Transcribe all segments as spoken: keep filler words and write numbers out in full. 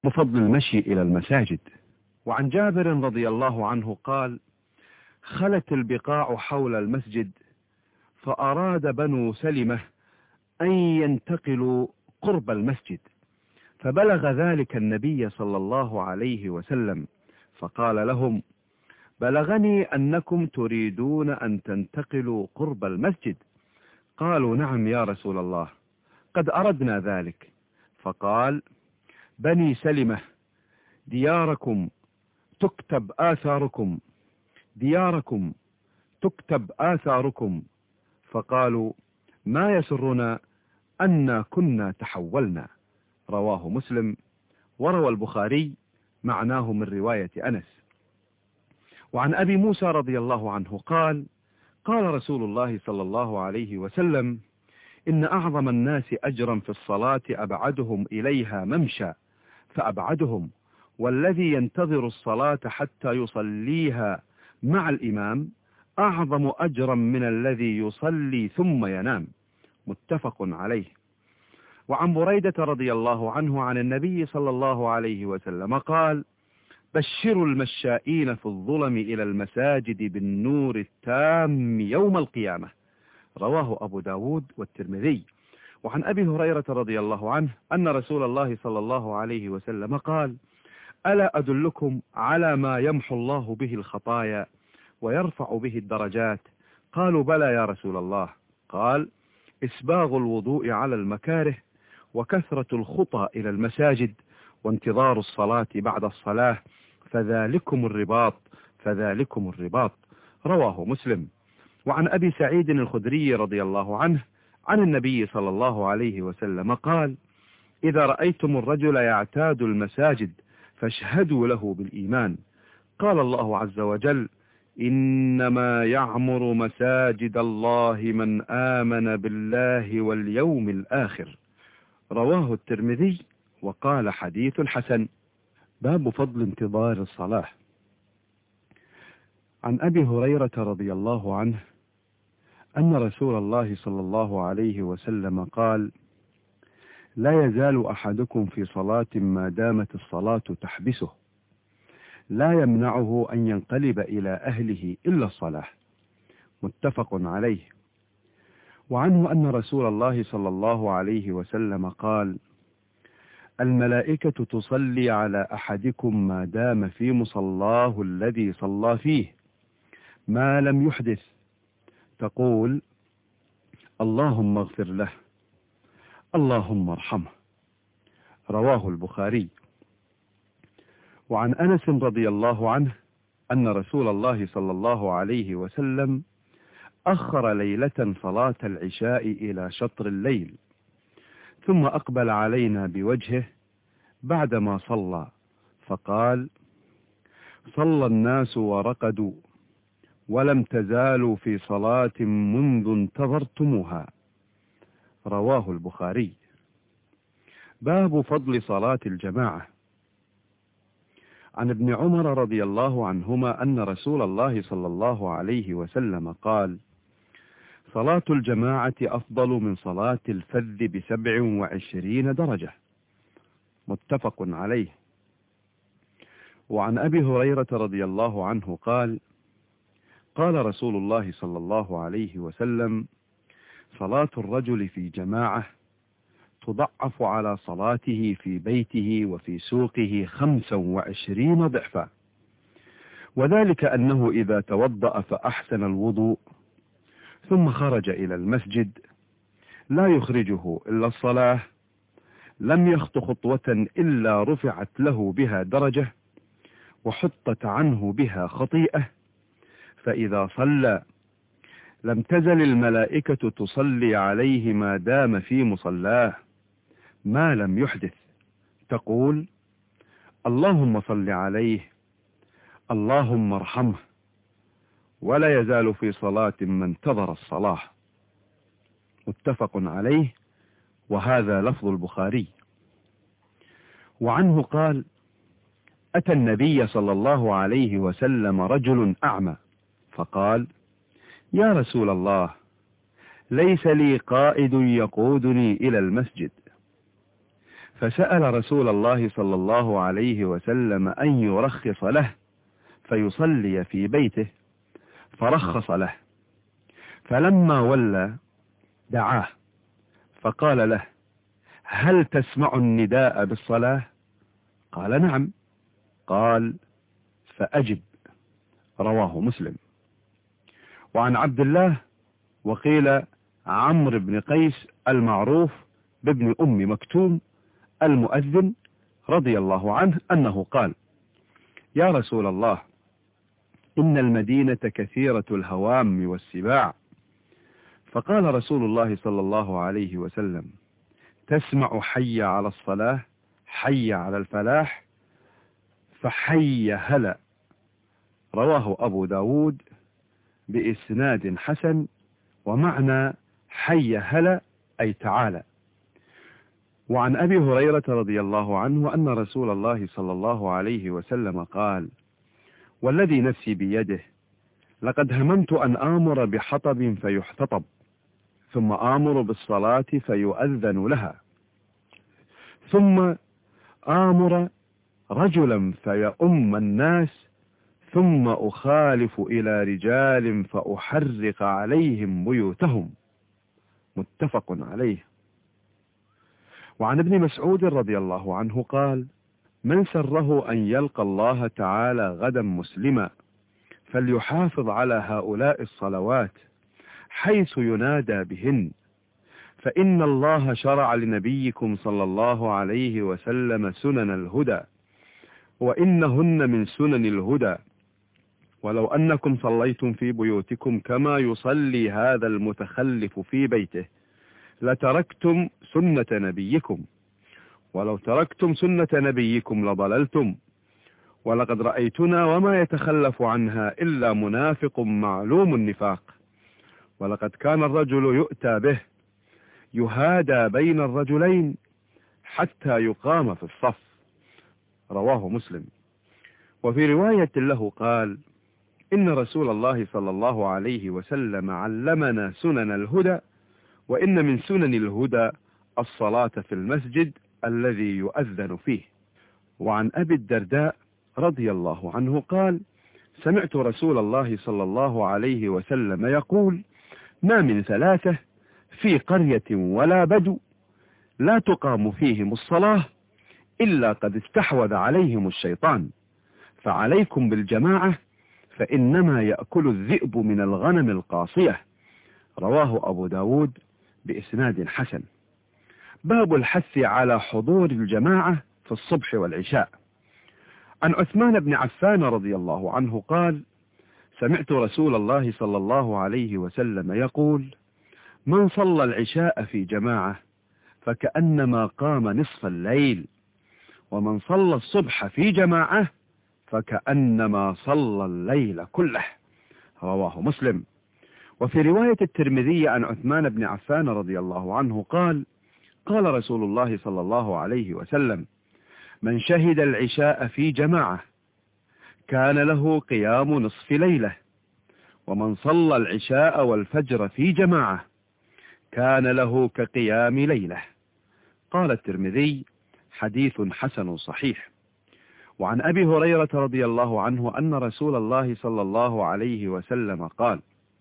بفضل المشي إلى المساجد. وعن جابر رضي الله عنه قال: خلت البقاع حول المسجد، فأراد بنو سلمة أن ينتقلوا قرب المسجد، فبلغ ذلك النبي صلى الله عليه وسلم، فقال لهم: بلغني أنكم تريدون أن تنتقلوا قرب المسجد. قالوا: نعم يا رسول الله، قد أردنا ذلك. فقال: بني سلمة، دياركم تكتب آثاركم، دياركم تكتب آثاركم. فقالوا: ما يسرنا أن كنا تحولنا. رواه مسلم. وروى البخاري معناه من رواية أنس. وعن أبي موسى رضي الله عنه قال: قال رسول الله صلى الله عليه وسلم: إن أعظم الناس أجرا في الصلاة أبعدهم إليها ممشى فأبعدهم، والذي ينتظر الصلاة حتى يصليها مع الإمام أعظم أجرا من الذي يصلي ثم ينام. متفق عليه. وعن بريدة رضي الله عنه عن النبي صلى الله عليه وسلم قال: بشروا المشائين في الظلم إلى المساجد بالنور التام يوم القيامة. رواه أبو داود والترمذي. وعن أبي هريرة رضي الله عنه أن رسول الله صلى الله عليه وسلم قال: ألا أدلكم على ما يمحو الله به الخطايا ويرفع به الدرجات؟ قالوا: بلى يا رسول الله. قال: إسباغ الوضوء على المكاره، وكثرة الخطى إلى المساجد، وانتظار الصلاة بعد الصلاة، فذلكم الرباط فذلكم الرباط. رواه مسلم. وعن أبي سعيد الخدري رضي الله عنه عن النبي صلى الله عليه وسلم قال: إذا رأيتم الرجل يعتاد المساجد فاشهدوا له بالإيمان. قال الله عز وجل: إنما يعمر مساجد الله من آمن بالله واليوم الآخر. رواه الترمذي وقال: حديث حسن. باب فضل انتظار الصلاة. عن أبي هريرة رضي الله عنه أن رسول الله صلى الله عليه وسلم قال: لا يزال أحدكم في صلاة ما دامت الصلاة تحبسه، لا يمنعه أن ينقلب إلى أهله إلا الصلاة. متفق عليه. وعنه أن رسول الله صلى الله عليه وسلم قال: الملائكة تصلي على أحدكم ما دام في مصلاه الذي صلى فيه ما لم يحدث، تقول: اللهم اغفر له، اللهم ارحمه. رواه البخاري. وعن أنس رضي الله عنه أن رسول الله صلى الله عليه وسلم أخر ليلة صلاة العشاء إلى شطر الليل، ثم أقبل علينا بوجهه بعدما صلى، فقال: صلى الناس ورقدوا، ولم تزالوا في صلاة منذ انتظرتموها. رواه البخاري. باب فضل صلاة الجماعة. عن ابن عمر رضي الله عنهما أن رسول الله صلى الله عليه وسلم قال: صلاة الجماعة أفضل من صلاة الفذ بسبع وعشرين درجة. متفق عليه. وعن أبي هريرة رضي الله عنه قال: قال رسول الله صلى الله عليه وسلم: صلاة الرجل في جماعة تضعف على صلاته في بيته وفي سوقه خمسا وعشرين ضعفا، وذلك أنه إذا توضأ فأحسن الوضوء ثم خرج إلى المسجد لا يخرجه إلا الصلاة، لم يخط خطوة إلا رفعت له بها درجة وحطت عنه بها خطيئة، فإذا صلى لم تزل الملائكة تصلي عليه ما دام في مصلاه ما لم يحدث، تقول: اللهم صل عليه، اللهم ارحمه، ولا يزال في صلاة ما انتظر الصلاة. متفق عليه، وهذا لفظ البخاري. وعنه قال: أتى النبي صلى الله عليه وسلم رجل أعمى فقال: يا رسول الله، ليس لي قائد يقودني إلى المسجد، فسأل رسول الله صلى الله عليه وسلم أن يرخص له فيصلي في بيته، فرخص له. فلما ولى دعاه فقال له: هل تسمع النداء بالصلاة؟ قال: نعم. قال: فأجب. رواه مسلم. وعن عبد الله وقيل عمرو بن قيس المعروف بابن أم مكتوم المؤذن رضي الله عنه أنه قال: يا رسول الله، إن المدينة كثيرة الهوام والسباع. فقال رسول الله صلى الله عليه وسلم: تسمع حي على الصلاة، حي على الفلاح، فحي هلا. رواه أبو داود بإسناد حسن، ومعنى حي هلا أي تعالى. وعن أبي هريرة رضي الله عنه أن رسول الله صلى الله عليه وسلم قال: والذي نفسي بيده، لقد هممت أن آمر بحطب فيحتطب، ثم آمر بالصلاة فيؤذن لها، ثم آمر رجلا فيؤم الناس، ثم أخالف إلى رجال فأحرق عليهم بيوتهم. متفق عليه. وعن ابن مسعود رضي الله عنه قال: من سره أن يلقى الله تعالى غدا مسلما فليحافظ على هؤلاء الصلوات حيث ينادى بهن، فإن الله شرع لنبيكم صلى الله عليه وسلم سنن الهدى، وإنهن من سنن الهدى، ولو أنكم صليتم في بيوتكم كما يصلي هذا المتخلف في بيته لتركتم سنة نبيكم، ولو تركتم سنة نبيكم لضللتم، ولقد رأيتنا وما يتخلف عنها إلا منافق معلوم النفاق، ولقد كان الرجل يؤتى به يهادى بين الرجلين حتى يقام في الصف. رواه مسلم. وفي رواية له قال: إن رسول الله صلى الله عليه وسلم علمنا سنن الهدى، وإن من سنن الهدى الصلاة في المسجد الذي يؤذن فيه. وعن أبي الدرداء رضي الله عنه قال: سمعت رسول الله صلى الله عليه وسلم يقول: ما من ثلاثة في قرية ولا بدو لا تقام فيهم الصلاة إلا قد استحوذ عليهم الشيطان، فعليكم بالجماعة فإنما يأكل الذئب من الغنم القاصية. رواه أبو داود بإسناد حسن. باب الحث على حضور الجماعة في الصبح والعشاء. عن عثمان بن عفان رضي الله عنه قال: سمعت رسول الله صلى الله عليه وسلم يقول: من صلى العشاء في جماعة فكأنما قام نصف الليل، ومن صلى الصبح في جماعة فكأنما صلى الليل كله. رواه مسلم. وفي رواية الترمذي عن عثمان بن عفان رضي الله عنه قال: قال رسول الله صلى الله عليه وسلم: من شهد العشاء في جماعة كان له قيام نصف ليلة، ومن صلى العشاء والفجر في جماعة كان له كقيام ليلة. قال الترمذي: حديث حسن صحيح. وعن أبي هريرة رضي الله عنه أن رسول الله صلى الله عليه وسلم قال: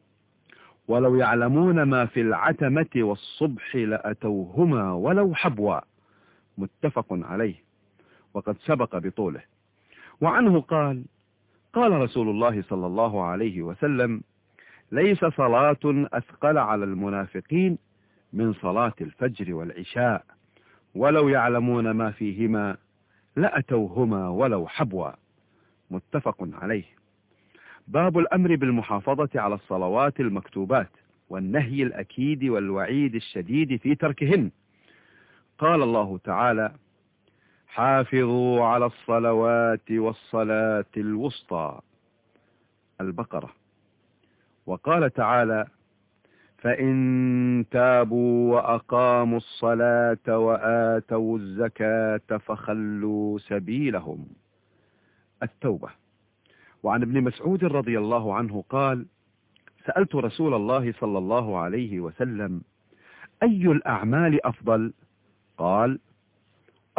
ولو يعلمون ما في العتمة والصبح لأتوهما ولو حبوا. متفق عليه، وقد سبق بطوله. وعنه قال: قال رسول الله صلى الله عليه وسلم: ليس صلاة أثقل على المنافقين من صلاة الفجر والعشاء، ولو يعلمون ما فيهما لأتوهما ولو حبوا. متفق عليه. باب الأمر بالمحافظة على الصلوات المكتوبات، والنهي الأكيد والوعيد الشديد في تركهن. قال الله تعالى: حافظوا على الصلوات والصلاة الوسطى. البقرة. وقال تعالى: فإن تابوا وأقاموا الصلاة وآتوا الزكاة فخلوا سبيلهم. التوبة. وعن ابن مسعود رضي الله عنه قال: سألت رسول الله صلى الله عليه وسلم: أي الأعمال أفضل؟ قال: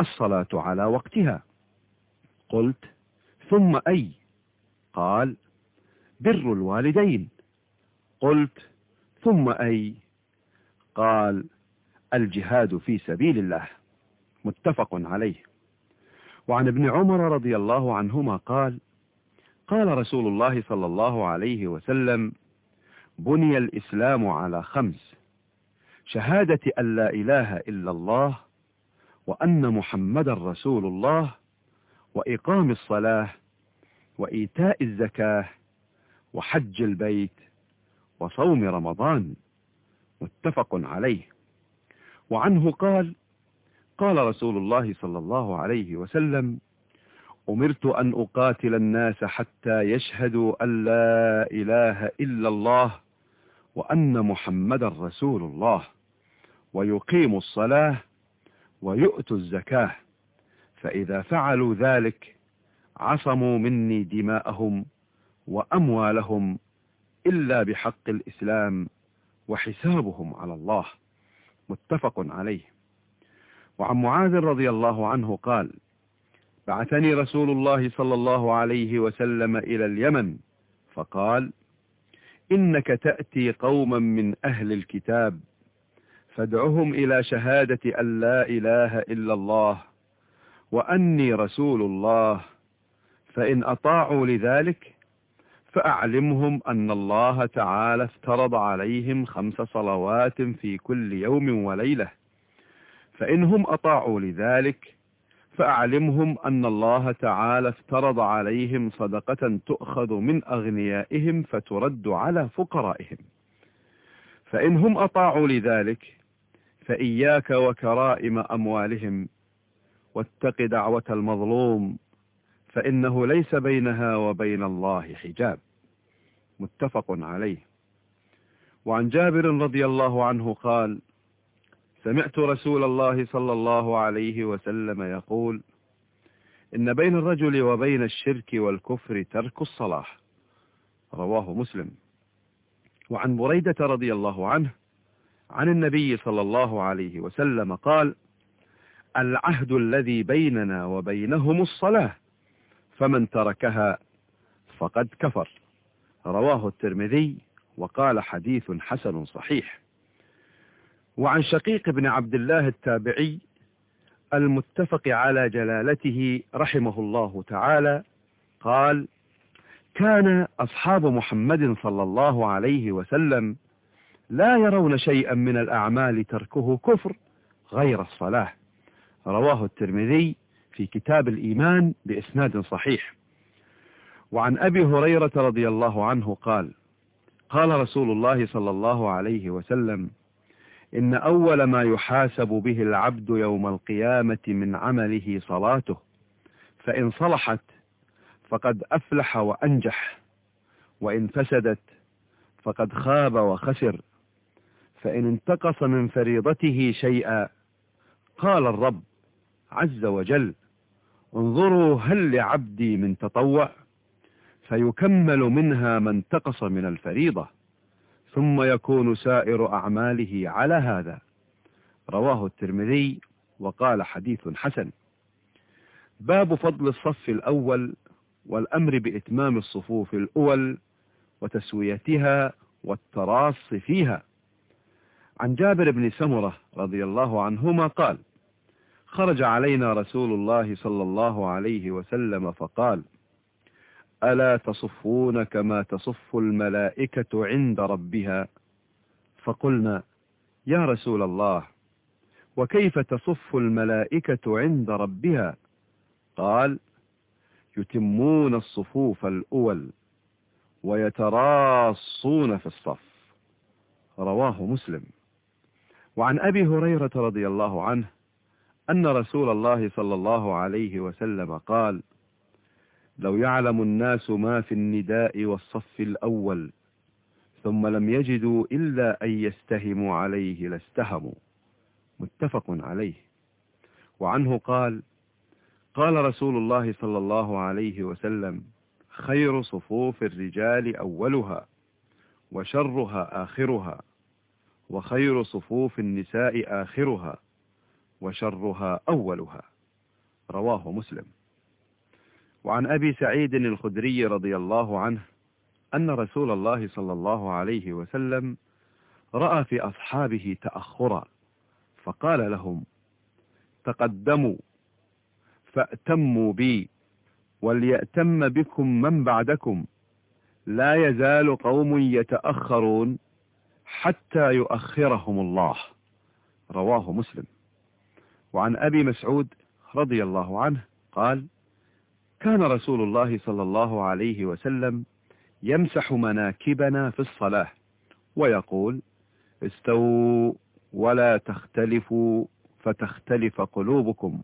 الصلاة على وقتها. قلت: ثم أي؟ قال: بر الوالدين. قلت: ثم أي؟ قال: الجهاد في سبيل الله. متفق عليه. وعن ابن عمر رضي الله عنهما قال: قال رسول الله صلى الله عليه وسلم: بني الإسلام على خمس: شهادة أن لا إله إلا الله، وأن محمدا رسول الله، وإقام الصلاة، وإيتاء الزكاة، وحج البيت، وصوم رمضان. متفق عليه. وعنه قال: قال رسول الله صلى الله عليه وسلم: أمرت أن أقاتل الناس حتى يشهدوا أن لا إله إلا الله وأن محمدا رسول الله، ويقيموا الصلاة، ويؤتوا الزكاة، فإذا فعلوا ذلك عصموا مني دماءهم وأموالهم إلا بحق الإسلام، وحسابهم على الله. متفق عليه. وعن معاذ رضي الله عنه قال: بعثني رسول الله صلى الله عليه وسلم إلى اليمن فقال: إنك تأتي قوما من أهل الكتاب فادعهم إلى شهادة أن لا إله إلا الله وأني رسول الله، فإن أطاعوا لذلك فأعلمهم أن الله تعالى افترض عليهم خمس صلوات في كل يوم وليلة، فإنهم أطاعوا لذلك فأعلمهم أن الله تعالى افترض عليهم صدقة تؤخذ من أغنيائهم فترد على فقرائهم، فإنهم أطاعوا لذلك فإياك وكرائم أموالهم، واتق دعوة المظلوم، فإنه ليس بينها وبين الله حجاب. متفق عليه. وعن جابر رضي الله عنه قال: سمعت رسول الله صلى الله عليه وسلم يقول: إن بين الرجل وبين الشرك والكفر ترك الصلاة. رواه مسلم. وعن بريدة رضي الله عنه عن النبي صلى الله عليه وسلم قال: العهد الذي بيننا وبينهم الصلاة، فمن تركها فقد كفر. رواه الترمذي وقال: حديث حسن صحيح. وعن شقيق بن عبد الله التابعي المتفق على جلالته رحمه الله تعالى قال: كان أصحاب محمد صلى الله عليه وسلم لا يرون شيئا من الأعمال تركه كفر غير الصلاة. رواه الترمذي في كتاب الإيمان بإسناد صحيح. وعن أبي هريرة رضي الله عنه قال: قال رسول الله صلى الله عليه وسلم: إن أول ما يحاسب به العبد يوم القيامة من عمله صلاته، فإن صلحت فقد أفلح وأنجح، وإن فسدت فقد خاب وخسر. فإن انتقص من فريضته شيئا قال الرب عز وجل: انظروا هل لعبدي من تطوع، فيكمل منها ما انتقص من الفريضة، ثم يكون سائر أعماله على هذا. رواه الترمذي وقال: حديث حسن. باب فضل الصف الأول والأمر بإتمام الصفوف الأول وتسويتها والتراص فيها. عن جابر بن سمرة رضي الله عنهما قال: خرج علينا رسول الله صلى الله عليه وسلم فقال: ألا تصفون كما تصف الملائكة عند ربها؟ فقلنا: يا رسول الله، وكيف تصف الملائكة عند ربها؟ قال: يتمون الصفوف الأول ويتراصون في الصف. رواه مسلم. وعن أبي هريرة رضي الله عنه أن رسول الله صلى الله عليه وسلم قال: لو يعلم الناس ما في النداء والصف الأول ثم لم يجدوا إلا أن يستهموا عليه لاستهموا. متفق عليه. وعنه قال: قال رسول الله صلى الله عليه وسلم: خير صفوف الرجال أولها، وشرها آخرها، وخير صفوف النساء آخرها، وشرها أولها. رواه مسلم. وعن أبي سعيد الخدري رضي الله عنه أن رسول الله صلى الله عليه وسلم رأى في أصحابه تأخرا فقال لهم: تقدموا فأتموا بي وليأتم بكم من بعدكم، لا يزال قوم يتأخرون حتى يؤخرهم الله. رواه مسلم. وعن أبي مسعود رضي الله عنه قال: كان رسول الله صلى الله عليه وسلم يمسح مناكبنا في الصلاة ويقول: استووا ولا تختلفوا فتختلف قلوبكم،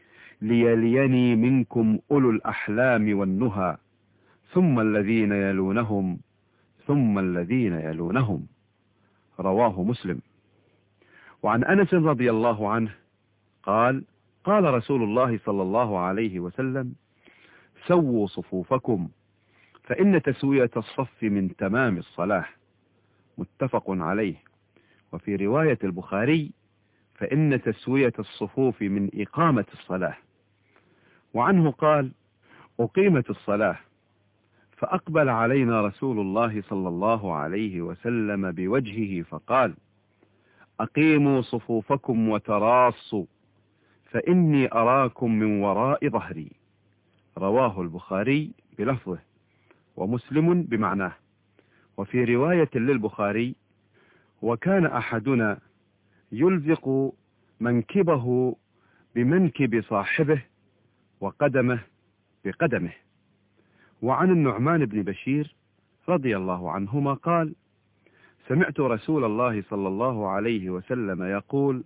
ليليني منكم أولو الأحلام والنهى، ثم الذين يلونهم ثم الذين يلونهم. رواه مسلم. وعن أنس رضي الله عنه قال: قال رسول الله صلى الله عليه وسلم: سووا صفوفكم فإن تسوية الصف من تمام الصلاة. متفق عليه. وفي رواية البخاري: فإن تسوية الصفوف من إقامة الصلاة. وعنه قال: أقيمت الصلاة فأقبل علينا رسول الله صلى الله عليه وسلم بوجهه فقال: أقيموا صفوفكم وتراصوا فإني أراكم من وراء ظهري. رواه البخاري بلفظه ومسلم بمعناه. وفي رواية للبخاري: وكان أحدنا يلزق منكبه بمنكب صاحبه وقدمه بقدمه. وعن النعمان بن بشير رضي الله عنهما قال: سمعت رسول الله صلى الله عليه وسلم يقول: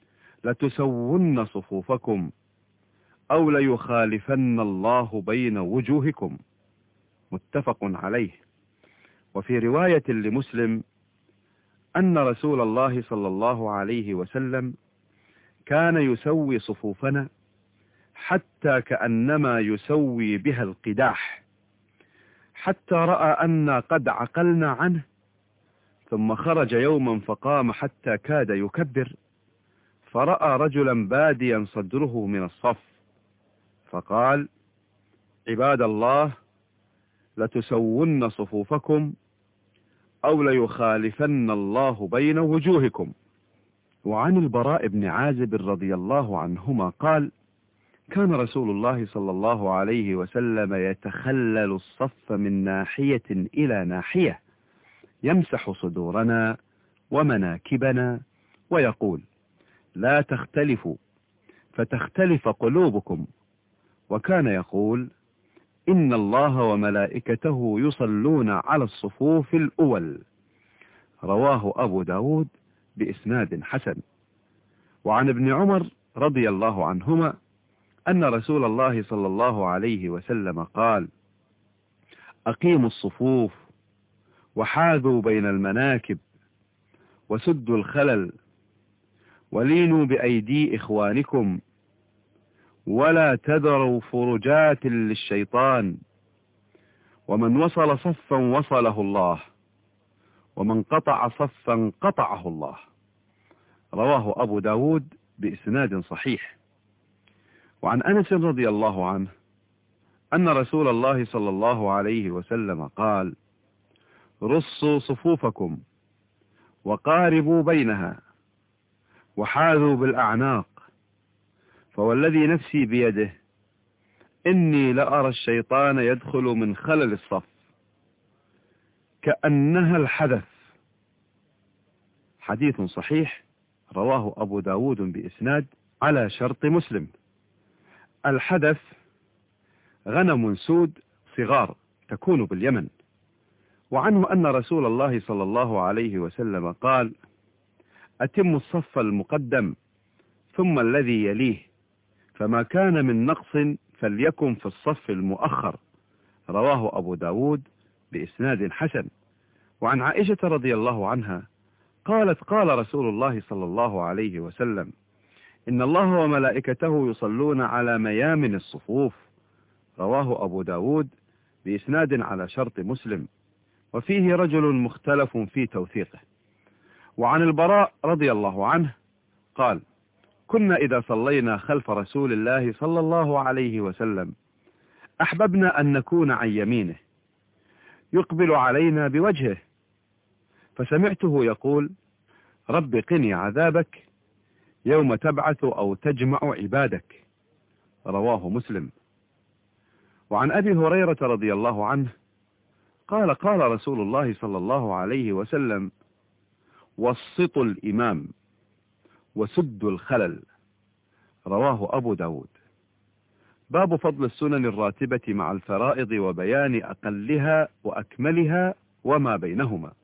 لتسون صفوفكم أو ليخالفن الله بين وجوهكم. متفق عليه. وفي رواية لمسلم أن رسول الله صلى الله عليه وسلم كان يسوي صفوفنا حتى كأنما يسوي بها القداح، حتى رأى أن قد عقلنا عنه، ثم خرج يوما فقام حتى كاد يكبر، فرأى رجلا باديا صدره من الصف فقال: عباد الله، لتسون صفوفكم أو ليخالفن الله بين وجوهكم. وعن البراء بن عازب رضي الله عنهما قال: كان رسول الله صلى الله عليه وسلم يتخلل الصف من ناحية إلى ناحية، يمسح صدورنا ومناكبنا ويقول: لا تختلفوا فتختلف قلوبكم. وكان يقول: إن الله وملائكته يصلون على الصفوف الأول. رواه أبو داود بإسناد حسن. وعن ابن عمر رضي الله عنهما أن رسول الله صلى الله عليه وسلم قال: أقيموا الصفوف وحاذوا بين المناكب وسدوا الخلل ولينوا بأيدي إخوانكم ولا تذروا فرجات للشيطان، ومن وصل صفا وصله الله، ومن قطع صفا قطعه الله. رواه أبو داود بإسناد صحيح. وعن أنس رضي الله عنه أن رسول الله صلى الله عليه وسلم قال: رصوا صفوفكم وقاربوا بينها وحاذوا بالأعناق، فوالذي نفسي بيده إني لأرى الشيطان يدخل من خلل الصف كأنها الحدث. حديث صحيح رواه أبو داود بإسناد على شرط مسلم. الحدث غنم سود صغار تكون باليمن. وعنه أن رسول الله صلى الله عليه وسلم قال: أتم الصف المقدم ثم الذي يليه، فما كان من نقص فليكن في الصف المؤخر. رواه أبو داود بإسناد حسن. وعن عائشة رضي الله عنها قالت: قال رسول الله صلى الله عليه وسلم: إن الله وملائكته يصلون على ميامن الصفوف. رواه أبو داود بإسناد على شرط مسلم، وفيه رجل مختلف في توثيقه. وعن البراء رضي الله عنه قال: كنا إذا صلينا خلف رسول الله صلى الله عليه وسلم أحببنا أن نكون عن يمينه يقبل علينا بوجهه، فسمعته يقول: رب قني عذابك يوم تبعث أو تجمع عبادك. رواه مسلم. وعن أبي هريرة رضي الله عنه قال: قال رسول الله صلى الله عليه وسلم: وسطوا الإمام وسدوا الخلل. رواه أبو داود. باب فضل السنن الراتبة مع الفرائض وبيان أقلها وأكملها وما بينهما.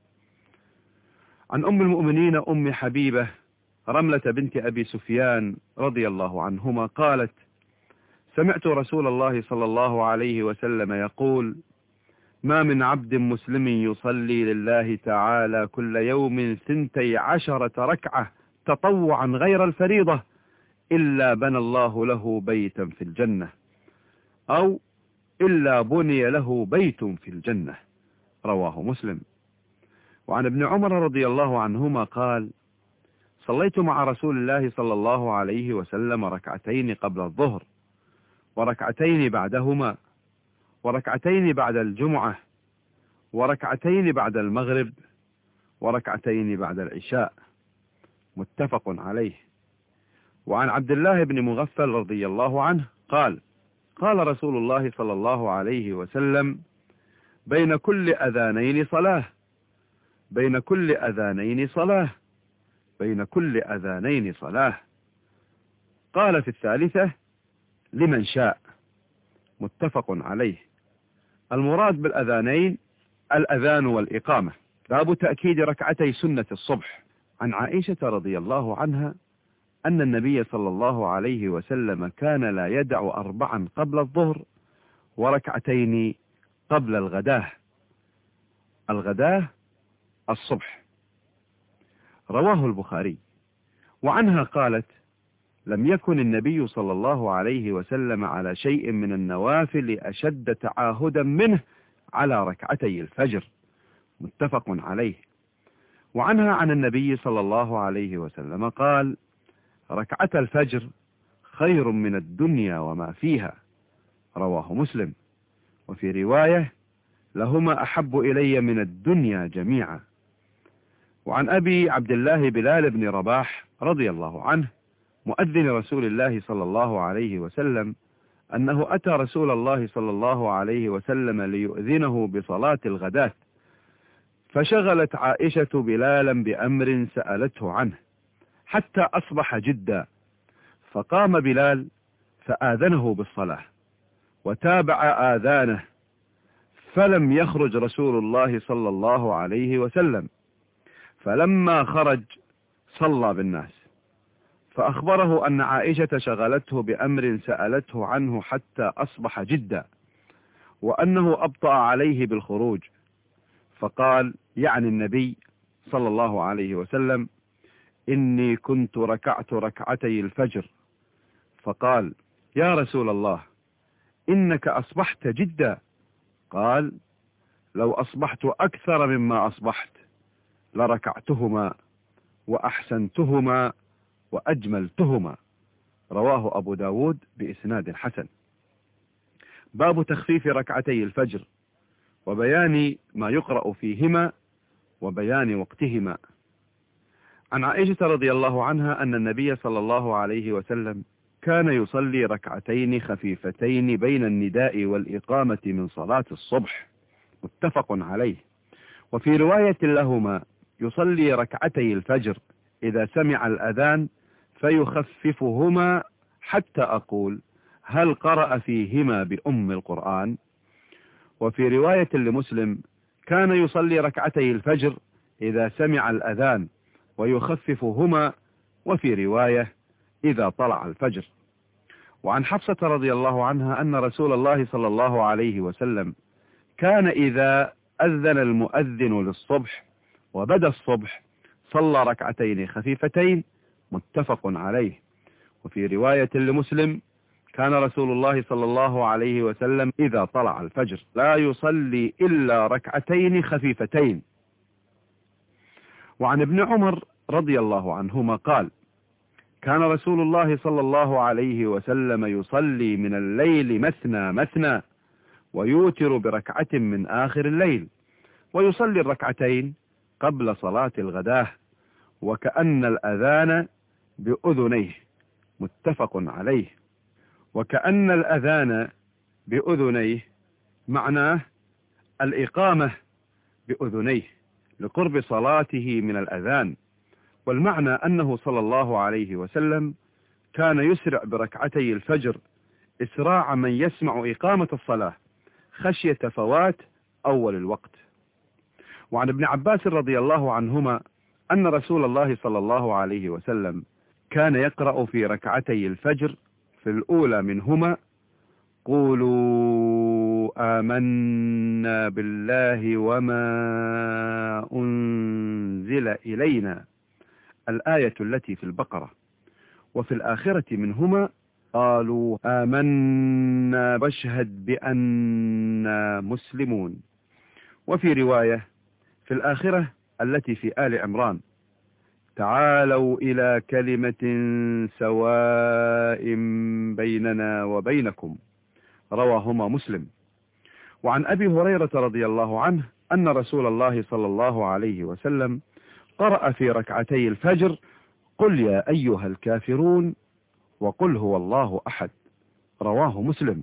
عن أم المؤمنين أم حبيبة رملة بنت أبي سفيان رضي الله عنهما قالت: سمعت رسول الله صلى الله عليه وسلم يقول: ما من عبد مسلم يصلي لله تعالى كل يوم ثنتي عشرة ركعة تطوعا غير الفريضة إلا بنى الله له بيتا في الجنة، أو إلا بني له بيت في الجنة. رواه مسلم. وعن ابن عمر رضي الله عنهما قال: صليت مع رسول الله صلى الله عليه وسلم ركعتين قبل الظهر، وركعتين بعدهما، وركعتين بعد الجمعة، وركعتين بعد المغرب، وركعتين بعد العشاء. متفق عليه. وعن عبد الله بن مغفل رضي الله عنه قال: قال رسول الله صلى الله عليه وسلم: بين كل أذانين صلاة، بين كل أذانين صلاة، بين كل أذانين صلاة. قال في الثالثة: لمن شاء. متفق عليه. المراد بالأذانين الأذان والإقامة. باب تأكيد ركعتي سنة الصبح. عن عائشة رضي الله عنها أن النبي صلى الله عليه وسلم كان لا يدع أربعا قبل الظهر وركعتين قبل الغداة. الغداة الصبح. رواه البخاري. وعنها قالت: لم يكن النبي صلى الله عليه وسلم على شيء من النوافل أشد تعاهدا منه على ركعتي الفجر. متفق عليه. وعنها عن النبي صلى الله عليه وسلم قال: ركعة الفجر خير من الدنيا وما فيها. رواه مسلم. وفي رواية: لهما أحب إلي من الدنيا جميعا. وعن أبي عبد الله بلال بن رباح رضي الله عنه مؤذن رسول الله صلى الله عليه وسلم أنه أتى رسول الله صلى الله عليه وسلم ليؤذنه بصلاة الغداة، فشغلت عائشة بلالا بأمر سألته عنه حتى أصبح جدا، فقام بلال فآذنه بالصلاة وتابع آذانه، فلم يخرج رسول الله صلى الله عليه وسلم، فلما خرج صلى بالناس، فأخبره أن عائشة شغلته بأمر سألته عنه حتى أصبح جدا، وأنه أبطأ عليه بالخروج، فقال يعني النبي صلى الله عليه وسلم: إني كنت ركعت ركعتي الفجر. فقال: يا رسول الله إنك أصبحت جدا. قال: لو أصبحت أكثر مما أصبحت لركعتهما وأحسنتهما وأجملتهما. رواه أبو داود بإسناد حسن. باب تخفيف ركعتي الفجر وبيان ما يقرأ فيهما وبيان وقتهما. عن عائشة رضي الله عنها أن النبي صلى الله عليه وسلم كان يصلي ركعتين خفيفتين بين النداء والإقامة من صلاة الصبح. متفق عليه. وفي رواية لهما: يصلي ركعتي الفجر إذا سمع الأذان فيخففهما حتى أقول: هل قرأ فيهما بأم القرآن؟ وفي رواية لمسلم: كان يصلي ركعتي الفجر إذا سمع الأذان ويخففهما، وفي رواية: إذا طلع الفجر. وعن حفصة رضي الله عنها أن رسول الله صلى الله عليه وسلم كان إذا أذن المؤذن للصبح وبدا الصبح صلى ركعتين خفيفتين. متفق عليه. وفي رواية لمسلم: كان رسول الله صلى الله عليه وسلم إذا طلع الفجر لا يصلي إلا ركعتين خفيفتين. وعن ابن عمر رضي الله عنهما قال: كان رسول الله صلى الله عليه وسلم يصلي من الليل مثنى مثنى ويوتر بركعة من آخر الليل، ويصلي الركعتين قبل صلاة الغداة، وكأن الأذان بأذنيه، متفق عليه. وكأن الأذان بأذنيه معناه الإقامة بأذنيه لقرب صلاته من الأذان، والمعنى أنه صلى الله عليه وسلم كان يسرع بركعتي الفجر إسراع من يسمع إقامة الصلاة خشية فوات أول الوقت. وعن ابن عباس رضي الله عنهما أن رسول الله صلى الله عليه وسلم كان يقرأ في ركعتي الفجر في الأولى منهما: قولوا آمنا بالله وما أنزل إلينا، الآية التي في البقرة. وفي الآخرة منهما: قالوا آمنا واشهد بأننا مسلمون. وفي رواية في الآخرة التي في آل عمران: تعالوا إلى كلمة سواء بيننا وبينكم، رواهما مسلم. وعن أبي هريرة رضي الله عنه أن رسول الله صلى الله عليه وسلم قرأ في ركعتي الفجر: قل يا أيها الكافرون وقل هو الله أحد، رواه مسلم.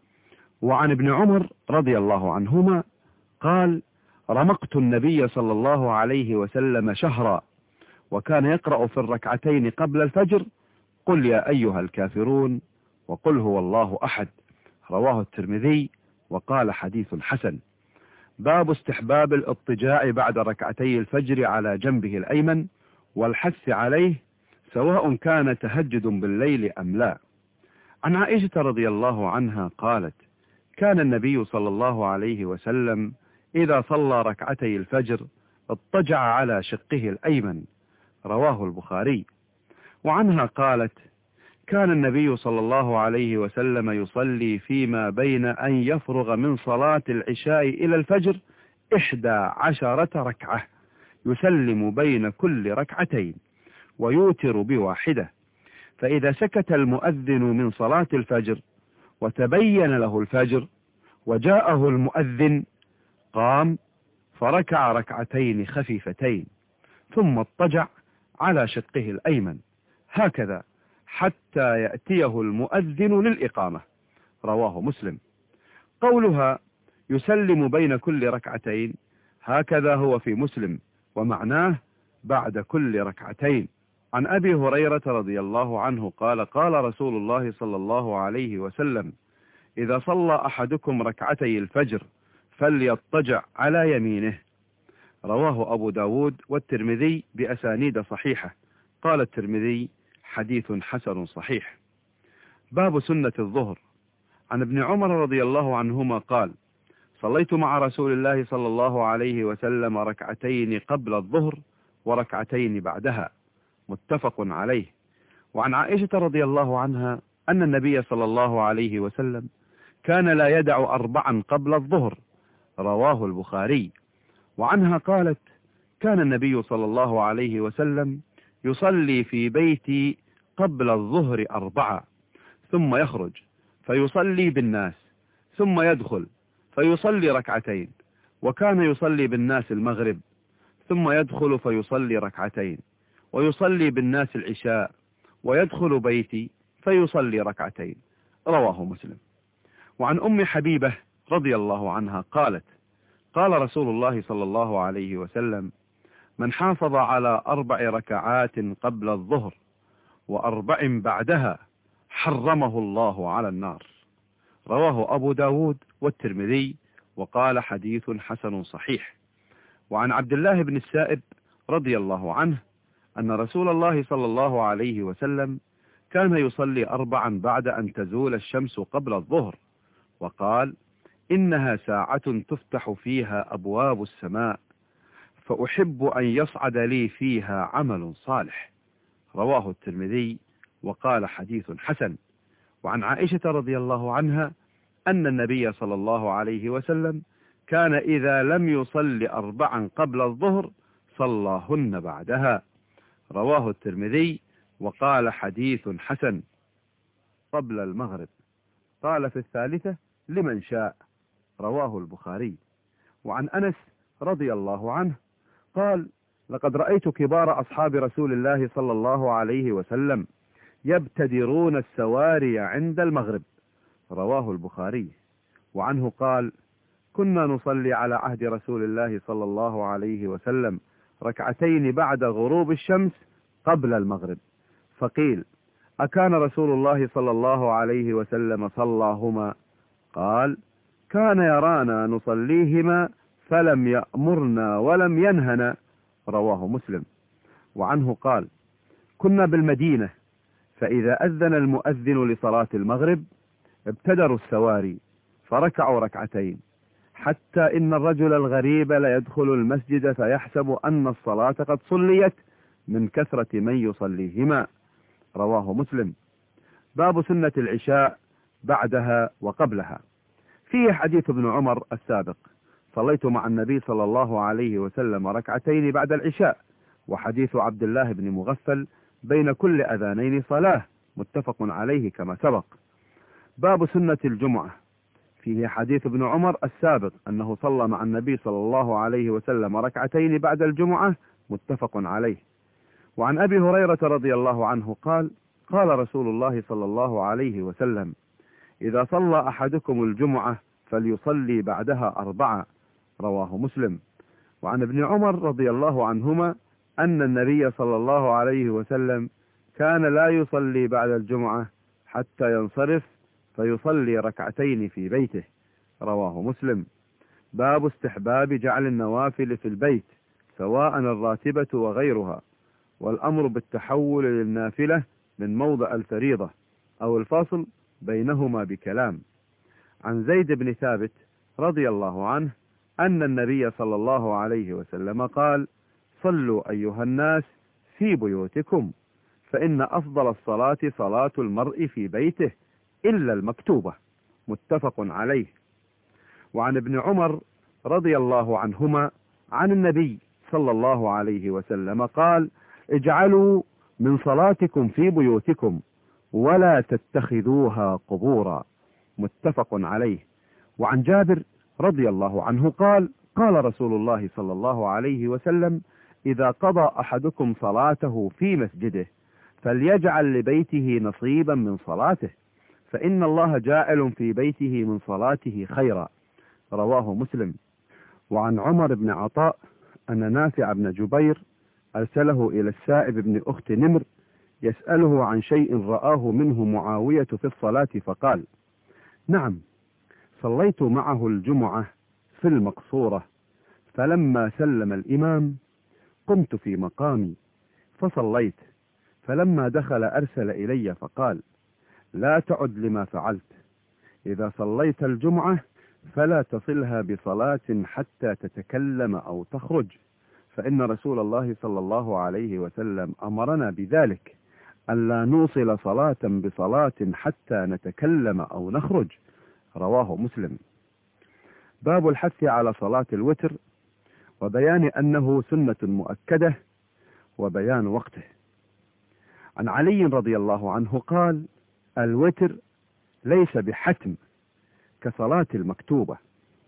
وعن ابن عمر رضي الله عنهما قال: رمقت النبي صلى الله عليه وسلم شهرا، وكان يقرأ في الركعتين قبل الفجر: قل يا أيها الكافرون وقل هو الله أحد، رواه الترمذي وقال حديث حسن. باب استحباب الاضطجاع بعد ركعتي الفجر على جنبه الأيمن والحث عليه سواء كان تهجد بالليل أم لا. عن عائشة رضي الله عنها قالت: كان النبي صلى الله عليه وسلم إذا صلى ركعتي الفجر اضطجع على شقه الأيمن، رواه البخاري. وعنها قالت: كان النبي صلى الله عليه وسلم يصلي فيما بين أن يفرغ من صلاة العشاء إلى الفجر إحدى عشرة ركعة، يسلم بين كل ركعتين ويوتر بواحدة، فإذا سكت المؤذن من صلاة الفجر وتبين له الفجر وجاءه المؤذن قام فركع ركعتين خفيفتين ثم اضطجع على شقه الأيمن هكذا حتى يأتيه المؤذن للإقامة، رواه مسلم. قولها يسلم بين كل ركعتين هكذا هو في مسلم، ومعناه بعد كل ركعتين. عن أبي هريرة رضي الله عنه قال: قال رسول الله صلى الله عليه وسلم: إذا صلى أحدكم ركعتي الفجر فليضطجع على يمينه، رواه أبو داود والترمذي بأسانيد صحيحة. قال الترمذي: حديث حسن صحيح. باب سنة الظهر. عن ابن عمر رضي الله عنهما قال: صليت مع رسول الله صلى الله عليه وسلم ركعتين قبل الظهر وركعتين بعدها، متفق عليه. وعن عائشة رضي الله عنها أن النبي صلى الله عليه وسلم كان لا يدع أربعا قبل الظهر، رواه البخاري. وعنها قالت: كان النبي صلى الله عليه وسلم يصلي في بيتي قبل الظهر أربعة، ثم يخرج فيصلي بالناس، ثم يدخل فيصلي ركعتين، وكان يصلي بالناس المغرب، ثم يدخل فيصلي ركعتين، ويصلي بالناس العشاء، ويدخل بيتي فيصلي ركعتين، رواه مسلم. وعن أم حبيبة رضي الله عنها قالت: قال رسول الله صلى الله عليه وسلم: من حافظ على أربع ركعات قبل الظهر وأربع بعدها حرمه الله على النار، رواه أبو داود والترمذي وقال حديث حسن صحيح. وعن عبد الله بن السائب رضي الله عنه أن رسول الله صلى الله عليه وسلم كان يصلي أربعا بعد أن تزول الشمس قبل الظهر، وقال: إنها ساعة تفتح فيها أبواب السماء، فأحب أن يصعد لي فيها عمل صالح، رواه الترمذي وقال حديث حسن. وعن عائشة رضي الله عنها أن النبي صلى الله عليه وسلم كان إذا لم يصل أربعا قبل الظهر صلاهن بعدها، رواه الترمذي وقال حديث حسن قبل المغرب. قال في الثالثة لمن شاء. رواه البخاري. وعن أنس رضي الله عنه قال لقد رأيت كبار أصحاب رسول الله صلى الله عليه وسلم يبتدرون السواري عند المغرب. رواه البخاري. وعنه قال كنا نصلي على عهد رسول الله صلى الله عليه وسلم ركعتين بعد غروب الشمس قبل المغرب، فقيل أكان رسول الله صلى الله عليه وسلم صلاهما؟ قال كان يرانا نصليهما فلم يأمرنا ولم ينهنا. رواه مسلم. وعنه قال كنا بالمدينة فإذا أذن المؤذن لصلاة المغرب ابتدروا السواري فركعوا ركعتين، حتى إن الرجل الغريب ليدخل المسجد فيحسب أن الصلاة قد صليت من كثرة من يصليهما. رواه مسلم. باب سنة العشاء بعدها وقبلها. فيه حديث ابن عمر السابق صليت مع النبي صلى الله عليه وسلم ركعتين بعد العشاء، وحديث عبد الله بن مغفل بين كل أذانين صلاة، متفق عليه كما سبق. باب سنة الجمعة. فيه حديث ابن عمر السابق أنه صلى مع النبي صلى الله عليه وسلم ركعتين بعد الجمعة، متفق عليه. وعن أبي هريرة رضي الله عنه قال قال رسول الله صلى الله عليه وسلم إذا صلى أحدكم الجمعة فليصلي بعدها أربعة. رواه مسلم. وعن ابن عمر رضي الله عنهما أن النبي صلى الله عليه وسلم كان لا يصلي بعد الجمعة حتى ينصرف فيصلي ركعتين في بيته. رواه مسلم. باب استحباب جعل النوافل في البيت سواء الراتبة وغيرها، والأمر بالتحول للنافلة من موضع الفريضة أو الفاصل بينهما بكلام. عن زيد بن ثابت رضي الله عنه أن النبي صلى الله عليه وسلم قال صلوا أيها الناس في بيوتكم، فإن أفضل الصلاة صلاة المرء في بيته إلا المكتوبة، متفق عليه. وعن ابن عمر رضي الله عنهما عن النبي صلى الله عليه وسلم قال اجعلوا من صلاتكم في بيوتكم ولا تتخذوها قبورا، متفق عليه. وعن جابر رضي الله عنه قال قال رسول الله صلى الله عليه وسلم إذا قضى أحدكم صلاته في مسجده فليجعل لبيته نصيبا من صلاته، فإن الله جاعل في بيته من صلاته خيرا. رواه مسلم. وعن عمر بن عطاء أن نافع بن جبير أرسله إلى السائب بن أخت نمر يسأله عن شيء رآه منه معاوية في الصلاة، فقال نعم صليت معه الجمعة في المقصورة، فلما سلم الإمام قمت في مقامي فصليت، فلما دخل أرسل إلي فقال لا تعد لما فعلت، إذا صليت الجمعة فلا تصلها بصلاة حتى تتكلم أو تخرج، فإن رسول الله صلى الله عليه وسلم أمرنا بذلك، ألا نوصل صلاة بصلاة حتى نتكلم أو نخرج. رواه مسلم. باب الحث على صلاة الوتر وبيان أنه سنة مؤكدة وبيان وقته. عن علي رضي الله عنه قال الوتر ليس بحتم كصلاة المكتوبة،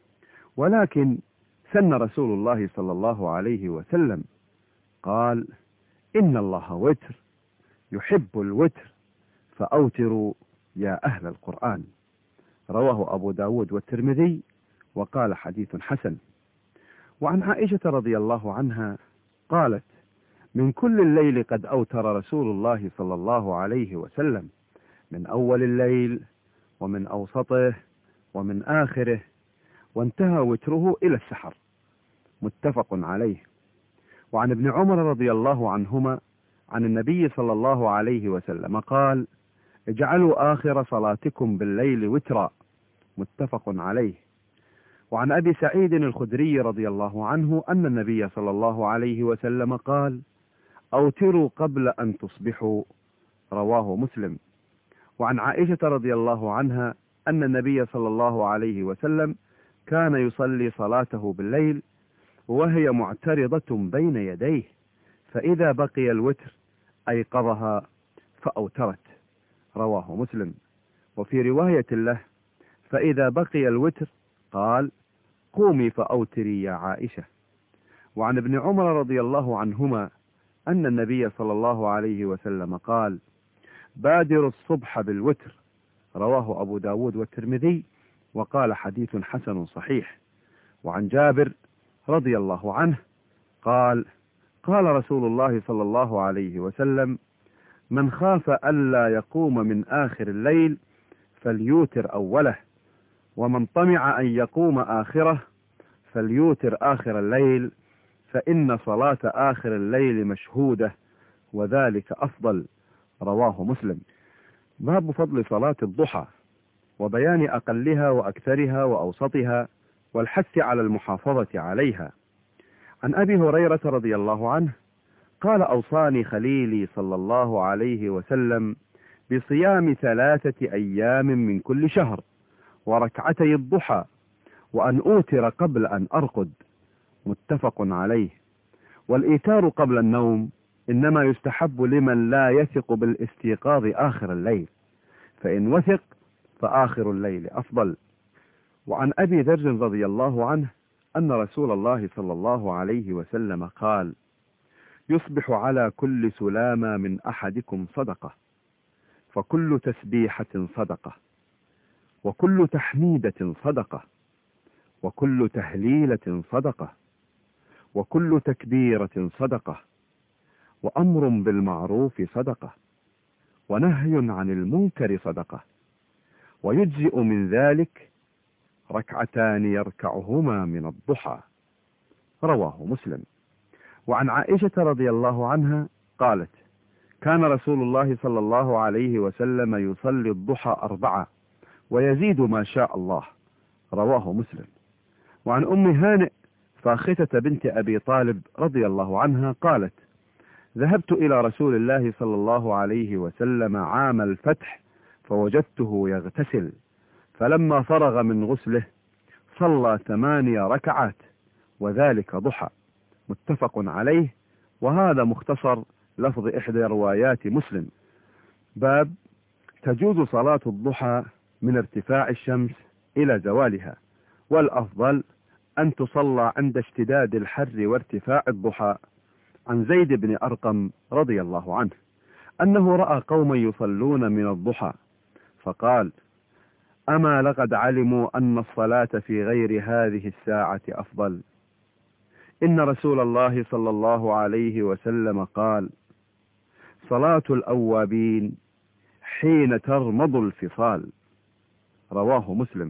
ولكن سن رسول الله صلى الله عليه وسلم قال إن الله وتر يحب الوتر فأوتروا يا أهل القرآن. رواه أبو داود والترمذي وقال حديث حسن. وعن عائشة رضي الله عنها قالت من كل الليل قد أوتر رسول الله صلى الله عليه وسلم، من أول الليل ومن أوسطه ومن آخره، وانتهى وتره إلى السحر، متفق عليه. وعن ابن عمر رضي الله عنهما عن النبي صلى الله عليه وسلم قال اجعلوا آخر صلاتكم بالليل وترا، متفق عليه. وعن أبي سعيد الخدري رضي الله عنه أن النبي صلى الله عليه وسلم قال أوتروا قبل أن تصبحوا، رواه مسلم. وعن عائشة رضي الله عنها أن النبي صلى الله عليه وسلم كان يصلي صلاته بالليل وهي معترضة بين يديه، فإذا بقي الوتر أيقظها فأوترت، رواه مسلم. وفي رواية له: فإذا بقي الوتر قال: قومي فأوتري يا عائشة. وعن ابن عمر رضي الله عنهما أن النبي صلى الله عليه وسلم قال: بادروا الصبح بالوتر، رواه أبو داود والترمذي، وقال: حديث حسن صحيح. وعن جابر رضي الله عنه قال: قال رسول الله صلى الله عليه وسلم: من خاف ألا يقوم من آخر الليل فليوتر أوله، ومن طمع أن يقوم آخره فليوتر آخر الليل، فإن صلاة آخر الليل مشهودة وذلك أفضل، رواه مسلم. باب فضل صلاة الضحى وبيان أقلها وأكثرها وأوسطها والحث على المحافظة عليها. عن أبي هريرة رضي الله عنه قال: أوصاني خليلي صلى الله عليه وسلم بصيام ثلاثة أيام من كل شهر وركعتي الضحى وأن أوتر قبل أن أرقد، متفق عليه. والإيتار قبل النوم إنما يستحب لمن لا يثق بالاستيقاظ آخر الليل، فإن وثق فآخر الليل أفضل. وعن أبي ذر رضي الله عنه أن رسول الله صلى الله عليه وسلم قال: يصبح على كل سلامة من أحدكم صدقة، فكل تسبيحة صدقة، وكل تحميدة صدقة، وكل تهليلة صدقة، وكل تكبيرة صدقة، وأمر بالمعروف صدقة، ونهي عن المنكر صدقة، ويجزئ من ذلك ركعتان يركعهما من الضحى، رواه مسلم. وعن عائشة رضي الله عنها قالت: كان رسول الله صلى الله عليه وسلم يصلي الضحى أربعة ويزيد ما شاء الله، رواه مسلم. وعن أم هانئ فاختة بنت أبي طالب رضي الله عنها قالت: ذهبت إلى رسول الله صلى الله عليه وسلم عام الفتح فوجدته يغتسل، فلما فرغ من غسله صلى ثماني ركعات وذلك ضحى، متفق عليه. وهذا مختصر لفظ إحدى روايات مسلم. باب تجوز صلاة الضحى من ارتفاع الشمس إلى زوالها، والأفضل أن تصلى عند اشتداد الحر وارتفاع الضحى. عن زيد بن أرقم رضي الله عنه أنه رأى قوما يصلون من الضحى فقال: أما لقد علموا أن الصلاة في غير هذه الساعة أفضل. إن رسول الله صلى الله عليه وسلم قال: صلاة الأوابين حين ترمض الفصال، رواه مسلم.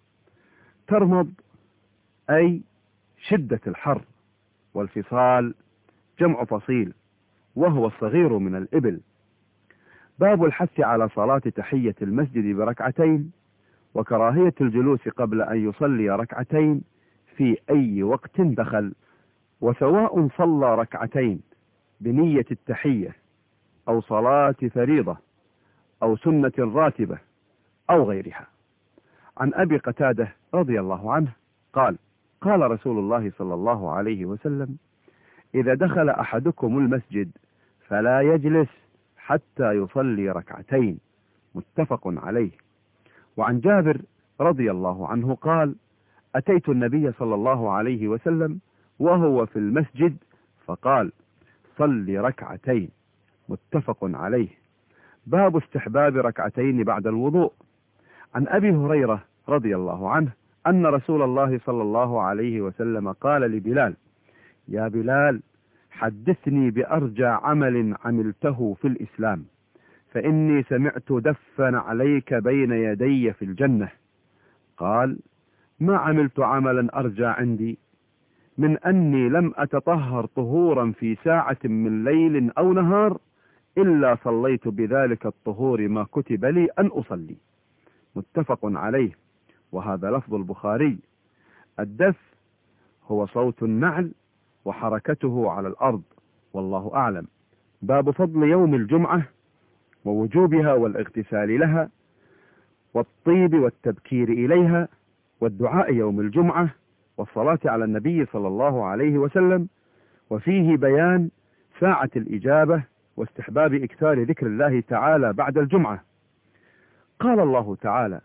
ترمض أي شدة الحر، والفصال جمع فصيل وهو الصغير من الإبل. باب الحث على صلاة تحية المسجد بركعتين، وكراهية الجلوس قبل أن يصلي ركعتين في أي وقت دخل، وسواء صلى ركعتين بنية التحية أو صلاة فريضة أو سنة راتبة أو غيرها. عن أبي قتادة رضي الله عنه قال: قال رسول الله صلى الله عليه وسلم: إذا دخل أحدكم المسجد فلا يجلس حتى يصلي ركعتين، متفق عليه. وعن جابر رضي الله عنه قال: أتيت النبي صلى الله عليه وسلم وهو في المسجد فقال: صل ركعتين، متفق عليه. باب استحباب ركعتين بعد الوضوء. عن أبي هريرة رضي الله عنه أن رسول الله صلى الله عليه وسلم قال لبلال: يا بلال، حدثني بأرجى عمل عملته في الإسلام، فإني سمعت دفن عليك بين يدي في الجنة. قال: ما عملت عملا أرجى عندي من أني لم أتطهر طهورا في ساعة من ليل أو نهار إلا صليت بذلك الطهور ما كتب لي أن أصلي، متفق عليه. وهذا لفظ البخاري. الدف هو صوت النعل وحركته على الأرض، والله أعلم. باب فضل يوم الجمعة ووجوبها والاغتسال لها والطيب والتبكير إليها والدعاء يوم الجمعة والصلاة على النبي صلى الله عليه وسلم، وفيه بيان ساعة الإجابة واستحباب إكثار ذكر الله تعالى بعد الجمعة. قال الله تعالى: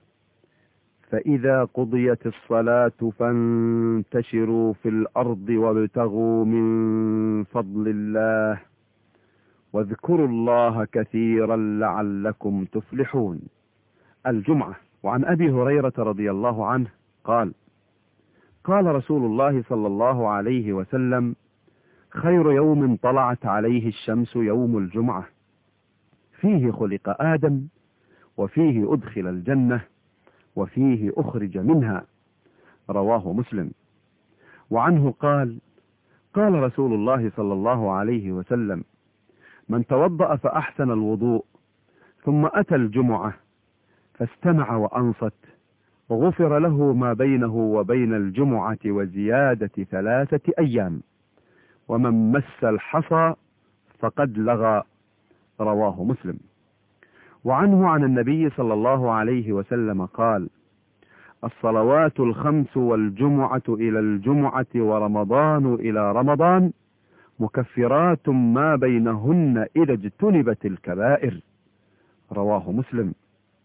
فإذا قضيت الصلاة فانتشروا في الأرض وابتغوا من فضل الله واذكروا الله كثيرا لعلكم تفلحون. الجمعة. وعن أبي هريرة رضي الله عنه قال: قال رسول الله صلى الله عليه وسلم: خير يوم طلعت عليه الشمس يوم الجمعة، فيه خلق آدم، وفيه أدخل الجنة، وفيه أخرج منها. رواه مسلم. وعنه قال: قال رسول الله صلى الله عليه وسلم: من توضأ فأحسن الوضوء ثم أتى الجمعة فاستمع وأنصت وغفر له ما بينه وبين الجمعة وزيادة ثلاثة أيام، ومن مس الحصى فقد لغى. رواه مسلم. وعنه عن النبي صلى الله عليه وسلم قال: الصلوات الخمس والجمعة إلى الجمعة ورمضان إلى رمضان مكفرات ما بينهن إذا اجتنبت الكبائر. رواه مسلم.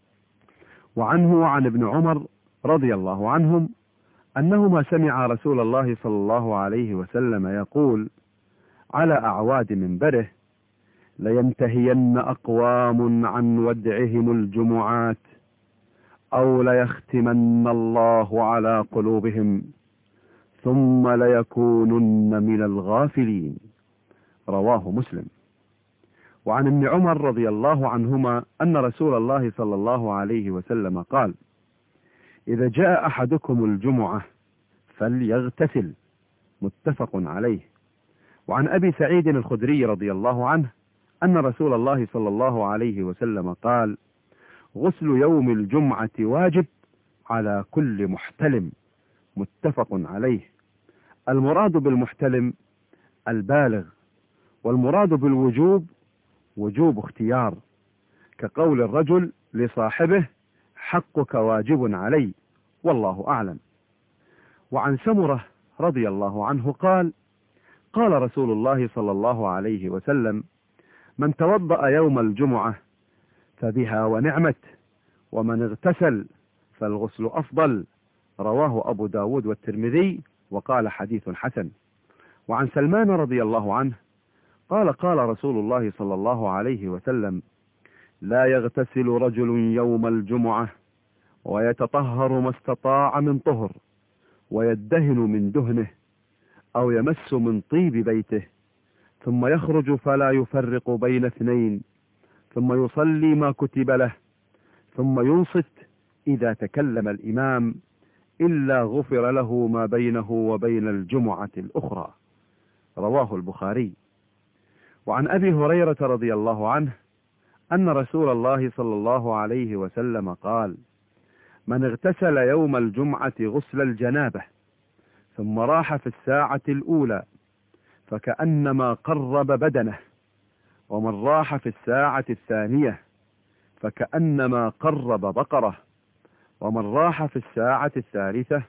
وعنه عن ابن عمر رضي الله عنهم أنهما سمع رسول الله صلى الله عليه وسلم يقول على أعواد منبره: لينتهين أقوام عن ودعهم الجمعات أو ليختمن الله على قلوبهم ثم ليكونن من الغافلين. رواه مسلم. وعن ابن عمر رضي الله عنهما أن رسول الله صلى الله عليه وسلم قال: إذا جاء أحدكم الجمعة فليغتسل. متفق عليه. وعن أبي سعيد الخدري رضي الله عنه أن رسول الله صلى الله عليه وسلم قال: غسل يوم الجمعة واجب على كل محتلم. متفق عليه. المراد بالمحتلم البالغ، والمراد بالوجوب وجوب اختيار، كقول الرجل لصاحبه: حقك واجب علي، والله أعلم. وعن سمرة رضي الله عنه قال: قال رسول الله صلى الله عليه وسلم: من توضأ يوم الجمعة فبها ونعمت، ومن اغتسل فالغسل أفضل. رواه أبو داود والترمذي وقال حديث حسن. وعن سلمان رضي الله عنه قال: قال رسول الله صلى الله عليه وسلم: لا يغتسل رجل يوم الجمعة ويتطهر ما استطاع من طهر ويدهن من دهنه أو يمس من طيب بيته ثم يخرج فلا يفرق بين اثنين ثم يصلي ما كتب له ثم ينصت إذا تكلم الإمام إلا غفر له ما بينه وبين الجمعة الأخرى. رواه البخاري. وعن أبي هريرة رضي الله عنه أن رسول الله صلى الله عليه وسلم قال: من اغتسل يوم الجمعة غسل الجنابة ثم راح في الساعة الأولى فكأنما قرب بدنه، ومن راح في الساعة الثانية فكأنما قرب بقرة، ومن راح في الساعة الثالثة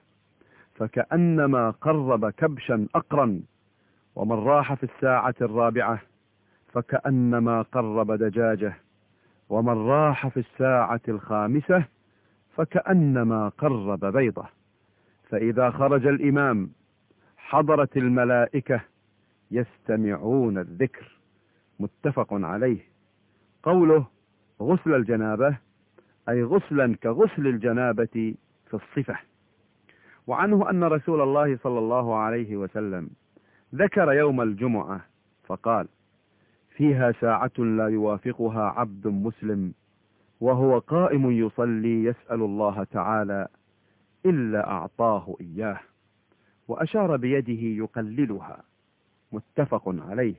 فكأنما قرب كبشا أقرا، ومن راح في الساعة الرابعة فكأنما قرب دجاجة، ومن راح في الساعة الخامسة فكأنما قرب بيضة، فإذا خرج الإمام حضرت الملائكة يستمعون الذكر. متفق عليه. قوله غسل الجنابة أي غسلا كغسل الجنابة في الصفة. وعنه أن رسول الله صلى الله عليه وسلم ذكر يوم الجمعة فقال: فيها ساعة لا يوافقها عبد مسلم وهو قائم يصلي يسأل الله تعالى إلا أعطاه إياه، وأشار بيده يقللها. متفق عليه.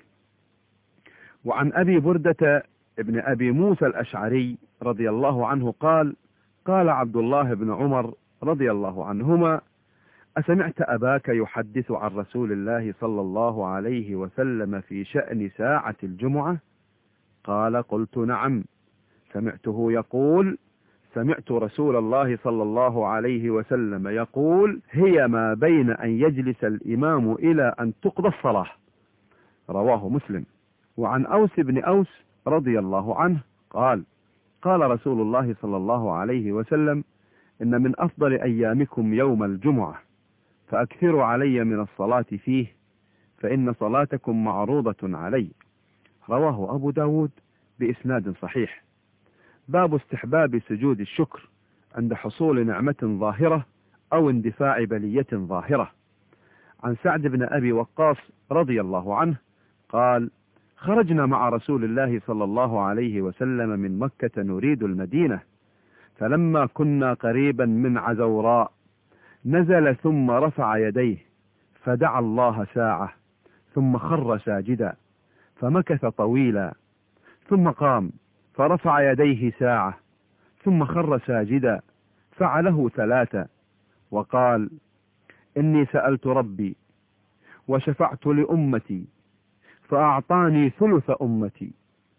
وعن أبي بردة ابن أبي موسى الأشعري رضي الله عنه قال: قال عبد الله بن عمر رضي الله عنهما: أسمعت أباك يحدث عن رسول الله صلى الله عليه وسلم في شأن ساعة الجمعة؟ قال: قلت نعم، سمعته يقول: سمعت رسول الله صلى الله عليه وسلم يقول: هي ما بين أن يجلس الإمام إلى أن تقضى الصلاة. رواه مسلم. وعن أوس بن أوس رضي الله عنه قال قال رسول الله صلى الله عليه وسلم إن من أفضل أيامكم يوم الجمعة فأكثروا علي من الصلاة فيه فإن صلاتكم معروضة علي. رواه أبو داود بإسناد صحيح. باب استحباب سجود الشكر عند حصول نعمة ظاهرة أو اندفاع بلية ظاهرة. عن سعد بن أبي وقاص رضي الله عنه قال خرجنا مع رسول الله صلى الله عليه وسلم من مكة نريد المدينة، فلما كنا قريبا من عزوراء نزل ثم رفع يديه فدعا الله ساعة ثم خر ساجدا فمكث طويلا، ثم قام فرفع يديه ساعة ثم خر ساجدا فعله ثلاثة، وقال إني سألت ربي وشفعت لأمتي فأعطاني ثلث أمتي،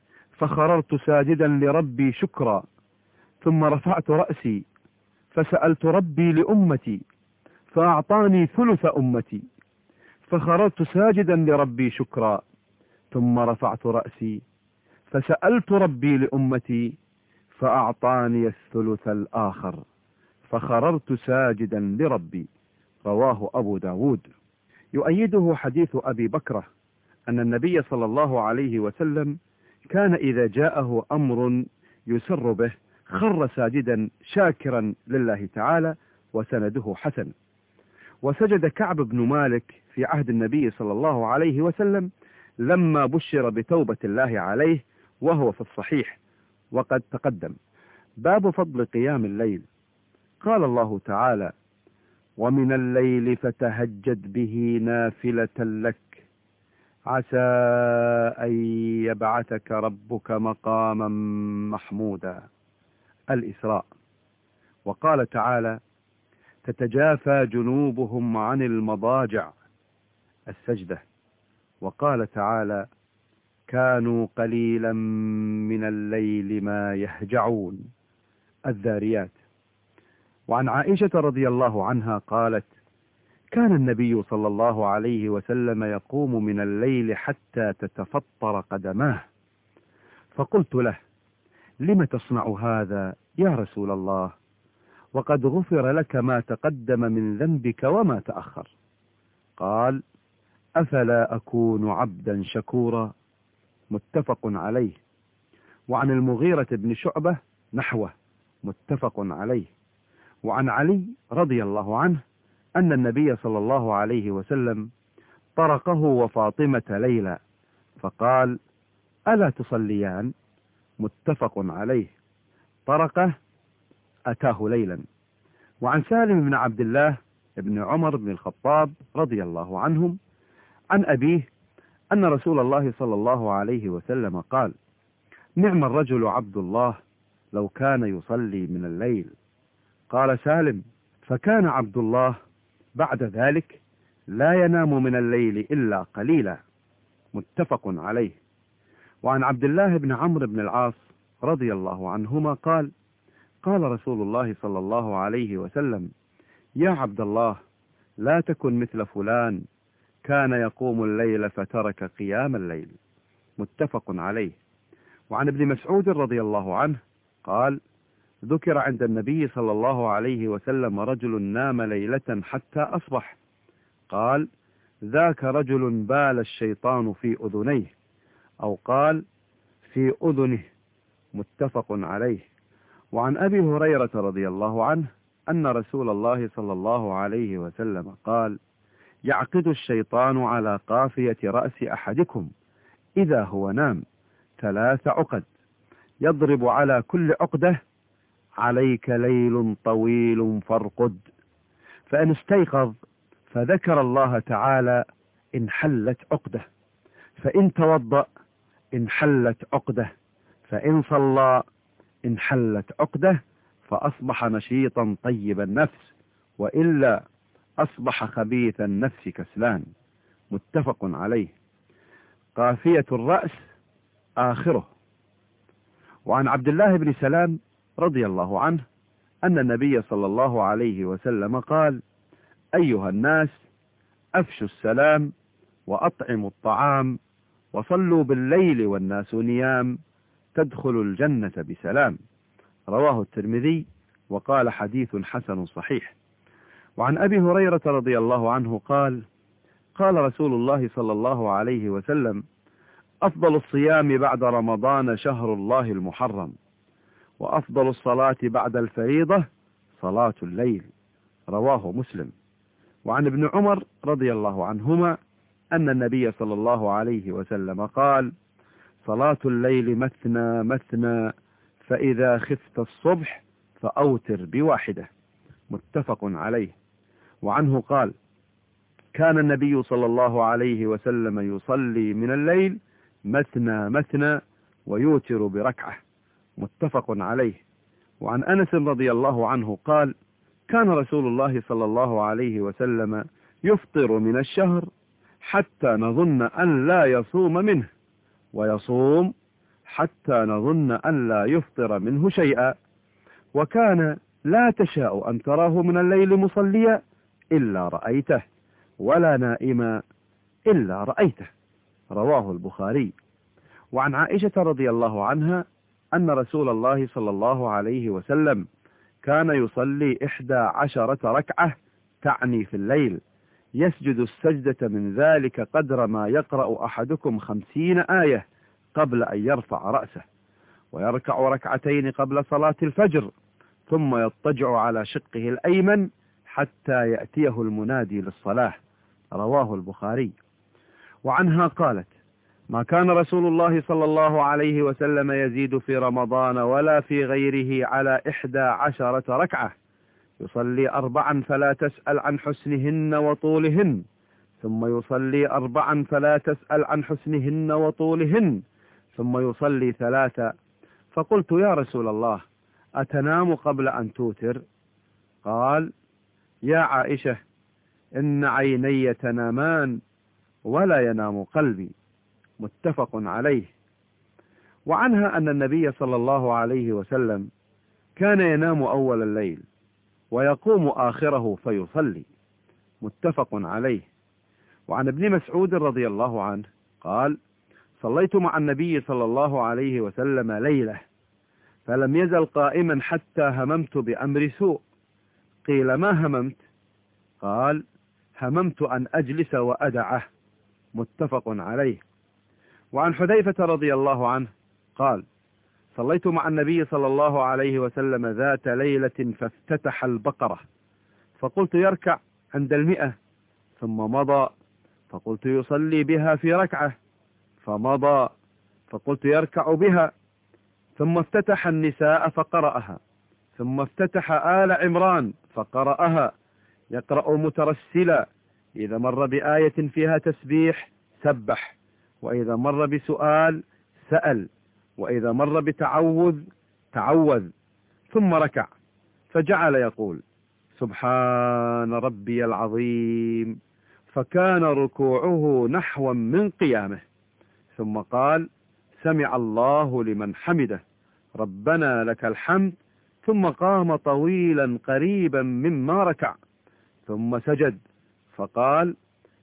فخررت ساجدا لربي شكرا، ثم رفعت رأسي فسألت ربي لأمتي فأعطاني ثلث أمتي، فخررت ساجدا لربي شكرا، ثم رفعت رأسي فسألت ربي لأمتي فأعطاني الثلث الآخر، فخررت ساجدا لربي. رواه أبو داود. يؤيده حديث أبي بكرة أن النبي صلى الله عليه وسلم كان إذا جاءه أمر يسر به خر ساجدا شاكرا لله تعالى، وسنده حسن. وسجد كعب بن مالك في عهد النبي صلى الله عليه وسلم لما بشر بتوبة الله عليه، وهو في الصحيح وقد تقدم. باب فضل قيام الليل. قال الله تعالى ومن الليل فتهجد به نافلة لك عسى أن يبعثك ربك مقاما محمودا. الإسراء. وقال تعالى تتجافى جنوبهم عن المضاجع. السجدة. وقال تعالى كانوا قليلا من الليل ما يهجعون. الذاريات. وعن عائشة رضي الله عنها قالت كان النبي صلى الله عليه وسلم يقوم من الليل حتى تتفطر قدماه، فقلت له لم تصنع هذا يا رسول الله وقد غفر لك ما تقدم من ذنبك وما تأخر؟ قال أفلا أكون عبدا شكورا. متفق عليه. وعن المغيرة بن شعبة نحوه. متفق عليه. وعن علي رضي الله عنه أن النبي صلى الله عليه وسلم طرقه وفاطمة ليلا فقال ألا تصليان؟ متفق عليه. طرقه أتاه ليلا. وعن سالم بن عبد الله بن عمر بن الخطاب رضي الله عنهم عن أبيه أن رسول الله صلى الله عليه وسلم قال نعم الرجل عبد الله لو كان يصلي من الليل. قال سالم فكان عبد الله بعد ذلك لا ينام من الليل إلا قليلا. متفق عليه. وعن عبد الله بن عمرو بن العاص رضي الله عنهما قال قال رسول الله صلى الله عليه وسلم يا عبد الله لا تكن مثل فلان كان يقوم الليل فترك قيام الليل. متفق عليه. وعن ابن مسعود رضي الله عنه قال ذكر عند النبي صلى الله عليه وسلم رجل نام ليلة حتى أصبح، قال ذاك رجل بال الشيطان في أذنيه، أو قال في أذنه. متفق عليه. وعن أبي هريرة رضي الله عنه أن رسول الله صلى الله عليه وسلم قال يعقد الشيطان على قافية رأس أحدكم إذا هو نام ثلاث عقد، يضرب على كل عقدة عليك ليل طويل فارقد، فإن استيقظ فذكر الله تعالى انحلت عقدة، فإن توضأ انحلت عقدة، فإن صلى انحلت عقدة، فأصبح نشيطا طيب النفس، وإلا أصبح خبيث النفس كسلان. متفق عليه. قافية الرأس آخره. وعن عبد الله بن سلام رضي الله عنه أن النبي صلى الله عليه وسلم قال أيها الناس أفشوا السلام وأطعموا الطعام وصلوا بالليل والناس نيام تدخلوا الجنة بسلام. رواه الترمذي وقال حديث حسن صحيح. وعن أبي هريرة رضي الله عنه قال قال رسول الله صلى الله عليه وسلم: أفضل الصيام بعد رمضان شهر الله المحرم، وأفضل الصلاة بعد الفريضة صلاة الليل. رواه مسلم. وعن ابن عمر رضي الله عنهما أن النبي صلى الله عليه وسلم قال: صلاة الليل مثنى مثنى، فإذا خفت الصبح فأوتر بواحدة. متفق عليه. وعنه قال: كان النبي صلى الله عليه وسلم يصلي من الليل مثنى مثنى ويوتر بركعة. متفق عليه. وعن أنس رضي الله عنه قال: كان رسول الله صلى الله عليه وسلم يفطر من الشهر حتى نظن أن لا يصوم منه، ويصوم حتى نظن أن لا يفطر منه شيئا، وكان لا تشاء أن تراه من الليل مصليا إلا رأيته، ولا نائما إلا رأيته. رواه البخاري. وعن عائشة رضي الله عنها أن رسول الله صلى الله عليه وسلم كان يصلي إحدى عشرة ركعة، تعني في الليل، يسجد السجدة من ذلك قدر ما يقرأ أحدكم خمسين آية قبل أن يرفع رأسه، ويركع ركعتين قبل صلاة الفجر، ثم يضطجع على شقه الأيمن حتى يأتيه المنادي للصلاة. رواه البخاري. وعنها قالت: ما كان رسول الله صلى الله عليه وسلم يزيد في رمضان ولا في غيره على إحدى عشرة ركعة، يصلي أربعا فلا تسأل عن حسنهن وطولهن، ثم يصلي أربعا فلا تسأل عن حسنهن وطولهن، ثم يصلي ثلاثا. فقلت: يا رسول الله، أتنام قبل أن توتر؟ قال: يا عائشة، إن عيني تنامان ولا ينام قلبي. متفق عليه. وعنها أن النبي صلى الله عليه وسلم كان ينام أول الليل ويقوم آخره فيصلي. متفق عليه. وعن ابن مسعود رضي الله عنه قال: صليت مع النبي صلى الله عليه وسلم ليلة، فلم يزل قائما حتى هممت بأمر سوء. قيل: ما هممت؟ قال: هممت أن أجلس وأدعه. متفق عليه. وعن حذيفة رضي الله عنه قال: صليت مع النبي صلى الله عليه وسلم ذات ليلة فافتتح البقرة، فقلت: يركع عند المئة، ثم مضى، فقلت: يصلي بها في ركعة، فمضى، فقلت: يركع بها، ثم افتتح النساء فقرأها، ثم افتتح آل عمران فقرأها، يقرأ مترسلا، إذا مر بآية فيها تسبيح سبح، وإذا مر بسؤال سأل، وإذا مر بتعوذ تعوذ، ثم ركع، فجعل يقول: سبحان ربي العظيم، فكان ركوعه نحوا من قيامه، ثم قال: سمع الله لمن حمده، ربنا لك الحمد، ثم قام طويلا قريبا مما ركع، ثم سجد، فقال: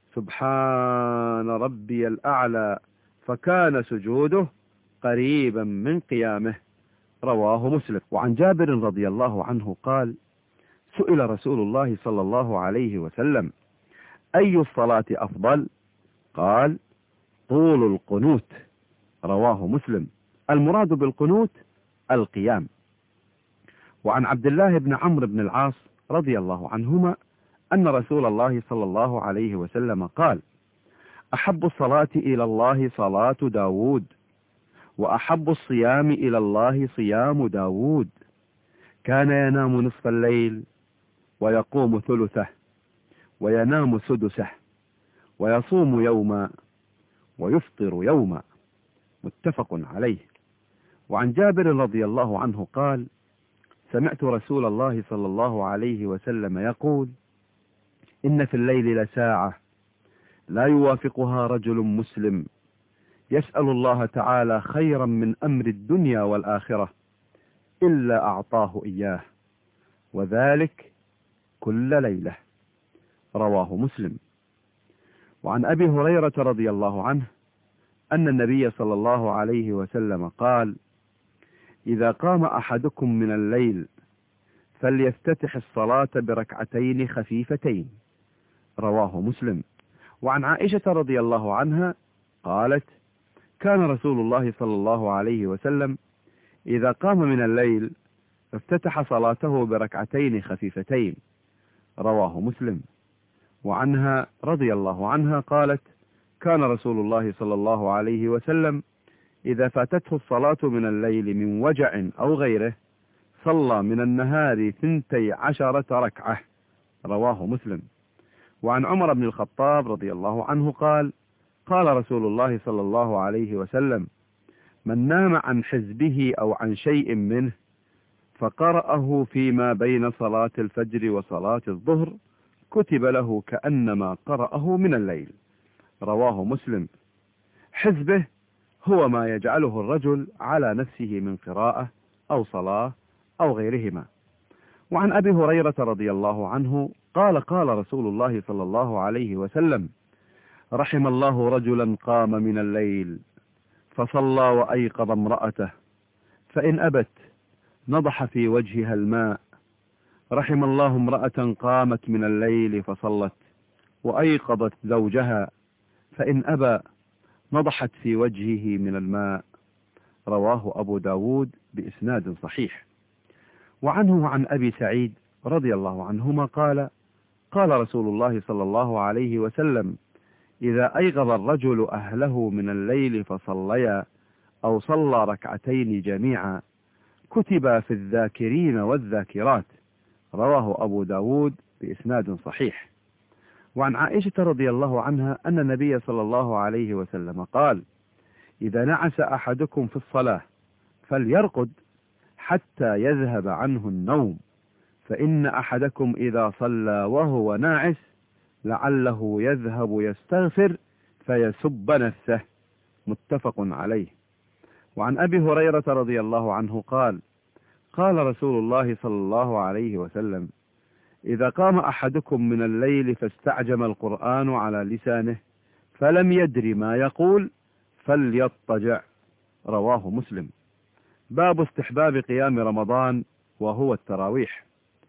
سبحان ربي الأعلى، فكان سجوده قريبا من قيامه. رواه مسلم. وعن جابر رضي الله عنه قال: سئل رسول الله صلى الله عليه وسلم: أي الصلاة أفضل؟ قال: طول القنوت. رواه مسلم. المراد بالقنوت القيام. وعن عبد الله بن عمرو بن العاص رضي الله عنهما أن رسول الله صلى الله عليه وسلم قال: أحب الصلاة إلى الله صلاة داود، وأحب الصيام إلى الله صيام داود، كان ينام نصف الليل ويقوم ثلثه، وينام سدسه، ويصوم يوما ويفطر يوما. متفق عليه. وعن جابر رضي الله عنه قال: سمعت رسول الله صلى الله عليه وسلم يقول: إن في الليل لساعة لا يوافقها رجل مسلم يسأل الله تعالى خيرا من أمر الدنيا والآخرة إلا أعطاه إياه، وذلك كل ليلة. رواه مسلم. وعن أبي هريرة رضي الله عنه أن النبي صلى الله عليه وسلم قال: إذا قام أحدكم من الليل فليفتتح الصلاة بركعتين خفيفتين. رواه مسلم. وعن عائشة رضي الله عنها قالت: كان رسول الله صلى الله عليه وسلم إذا قام من الليل افتتح صلاته بركعتين خفيفتين. رواه مسلم. وعنها رضي الله عنها قالت: كان رسول الله صلى الله عليه وسلم إذا فاتته الصلاة من الليل من وجع أو غيره صلى من النهار ثنتي عشرة ركعة. رواه مسلم. وعن عمر بن الخطاب رضي الله عنه قال: قال رسول الله صلى الله عليه وسلم: من نام عن حزبه أو عن شيء منه فقرأه فيما بين صلاة الفجر وصلاة الظهر كتب له كأنما قرأه من الليل. رواه مسلم. حزبه هو ما يجعله الرجل على نفسه من قراءة أو صلاة أو غيرهما. وعن أبي هريرة رضي الله عنه قال: قال رسول الله صلى الله عليه وسلم: رحم الله رجلا قام من الليل فصلى وأيقظ امرأته فإن أبت نضح في وجهها الماء. رحم الله امرأة قامت من الليل فصلت وأيقظت زوجها فإن أبى نضحت في وجهه من الماء. رواه أبو داود بإسناد صحيح. وعنه وعن أبي سعيد رضي الله عنهما قال: قال رسول الله صلى الله عليه وسلم: إذا أيقظ الرجل أهله من الليل فصليا أو صلى ركعتين جميعا كتب في الذاكرين والذاكرات. رواه أبو داود بإسناد صحيح. وعن عائشة رضي الله عنها أن النبي صلى الله عليه وسلم قال: إذا نعس أحدكم في الصلاة فليرقد حتى يذهب عنه النوم، فإن أحدكم إذا صلى وهو ناعس لعله يذهب يستغفر فيسب نفسه. متفق عليه. وعن أبي هريرة رضي الله عنه قال: قال رسول الله صلى الله عليه وسلم: إذا قام أحدكم من الليل فاستعجم القرآن على لسانه فلم يدر ما يقول فليضطجع. رواه مسلم. باب استحباب قيام رمضان وهو التراويح.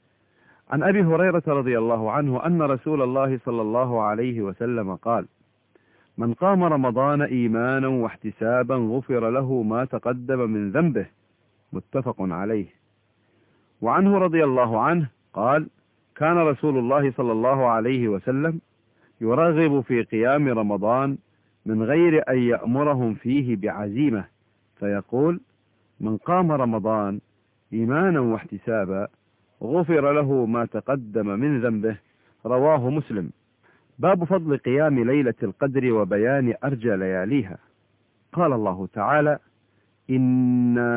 عن أبي هريرة رضي الله عنه أن رسول الله صلى الله عليه وسلم قال: من قام رمضان إيمانا واحتسابا غفر له ما تقدم من ذنبه. متفق عليه. وعنه رضي الله عنه قال: كان رسول الله صلى الله عليه وسلم يرغب في قيام رمضان من غير أن يأمرهم فيه بعزيمة، فيقول: من قام رمضان إيمانا واحتسابا غفر له ما تقدم من ذنبه. رواه مسلم. باب فضل قيام ليلة القدر وبيان أرجى لياليها. قال الله تعالى: إنا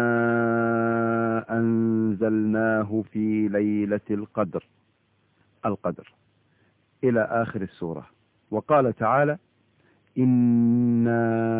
أنزلناه في ليلة القدر القدر إلى آخر السورة. وقال تعالى: إنا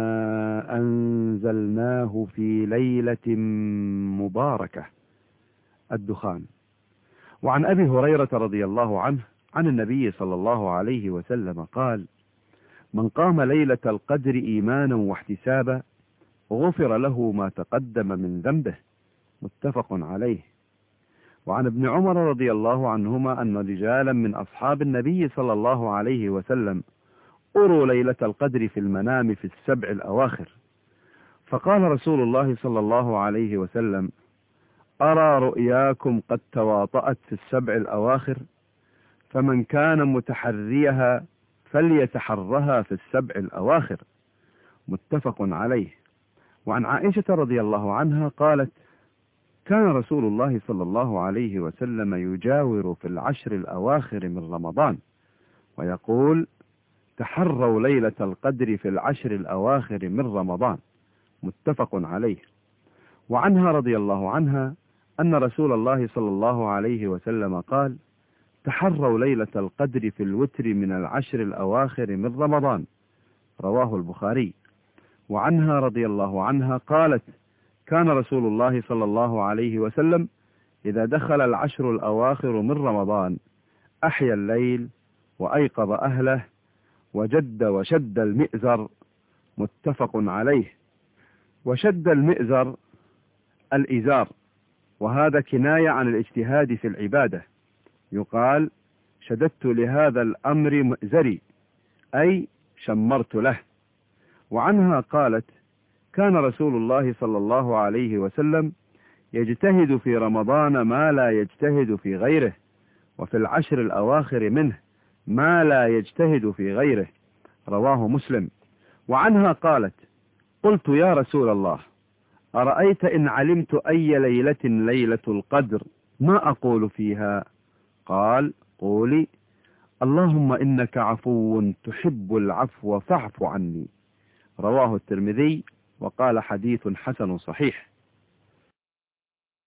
أنزلناه في ليلة مباركة الدخان. وعن أبي هريرة رضي الله عنه عن النبي صلى الله عليه وسلم قال: من قام ليلة القدر إيمانا واحتسابا غفر له ما تقدم من ذنبه. متفق عليه. وعن ابن عمر رضي الله عنهما أن رجالا من أصحاب النبي صلى الله عليه وسلم أروا ليلة القدر في المنام في السبع الأواخر، فقال رسول الله صلى الله عليه وسلم: أرى رؤياكم قد تواطأت في السبع الأواخر، فمن كان متحريها فليتحرها في السبع الأواخر. متفق عليه. وعن عائشة رضي الله عنها قالت: كان رسول الله صلى الله عليه وسلم يجاور في العشر الأواخر من رمضان ويقول: تحروا ليلة القدر في العشر الأواخر من رمضان. متفق عليه. وعنها رضي الله عنها أن رسول الله صلى الله عليه وسلم قال: تحروا ليلة القدر في الوتر من العشر الأواخر من رمضان. رواه البخاري. وعنها رضي الله عنها قالت: كان رسول الله صلى الله عليه وسلم إذا دخل العشر الأواخر من رمضان أحيا الليل وأيقظ أهله وجد وشد المئزر متفق عليه. وشد المئزر الإزار، وهذا كناية عن الاجتهاد في العبادة، يقال شددت لهذا الأمر مئزري، أي شمرت له. وعنها قالت كان رسول الله صلى الله عليه وسلم يجتهد في رمضان ما لا يجتهد في غيره، وفي العشر الأواخر منه ما لا يجتهد في غيره، رواه مسلم. وعنها قالت قلت يا رسول الله أرأيت إن علمت أي ليلة ليلة القدر ما أقول فيها؟ قال قولي اللهم إنك عفو تحب العفو فاعف عني، رواه الترمذي وقال حديث حسن صحيح.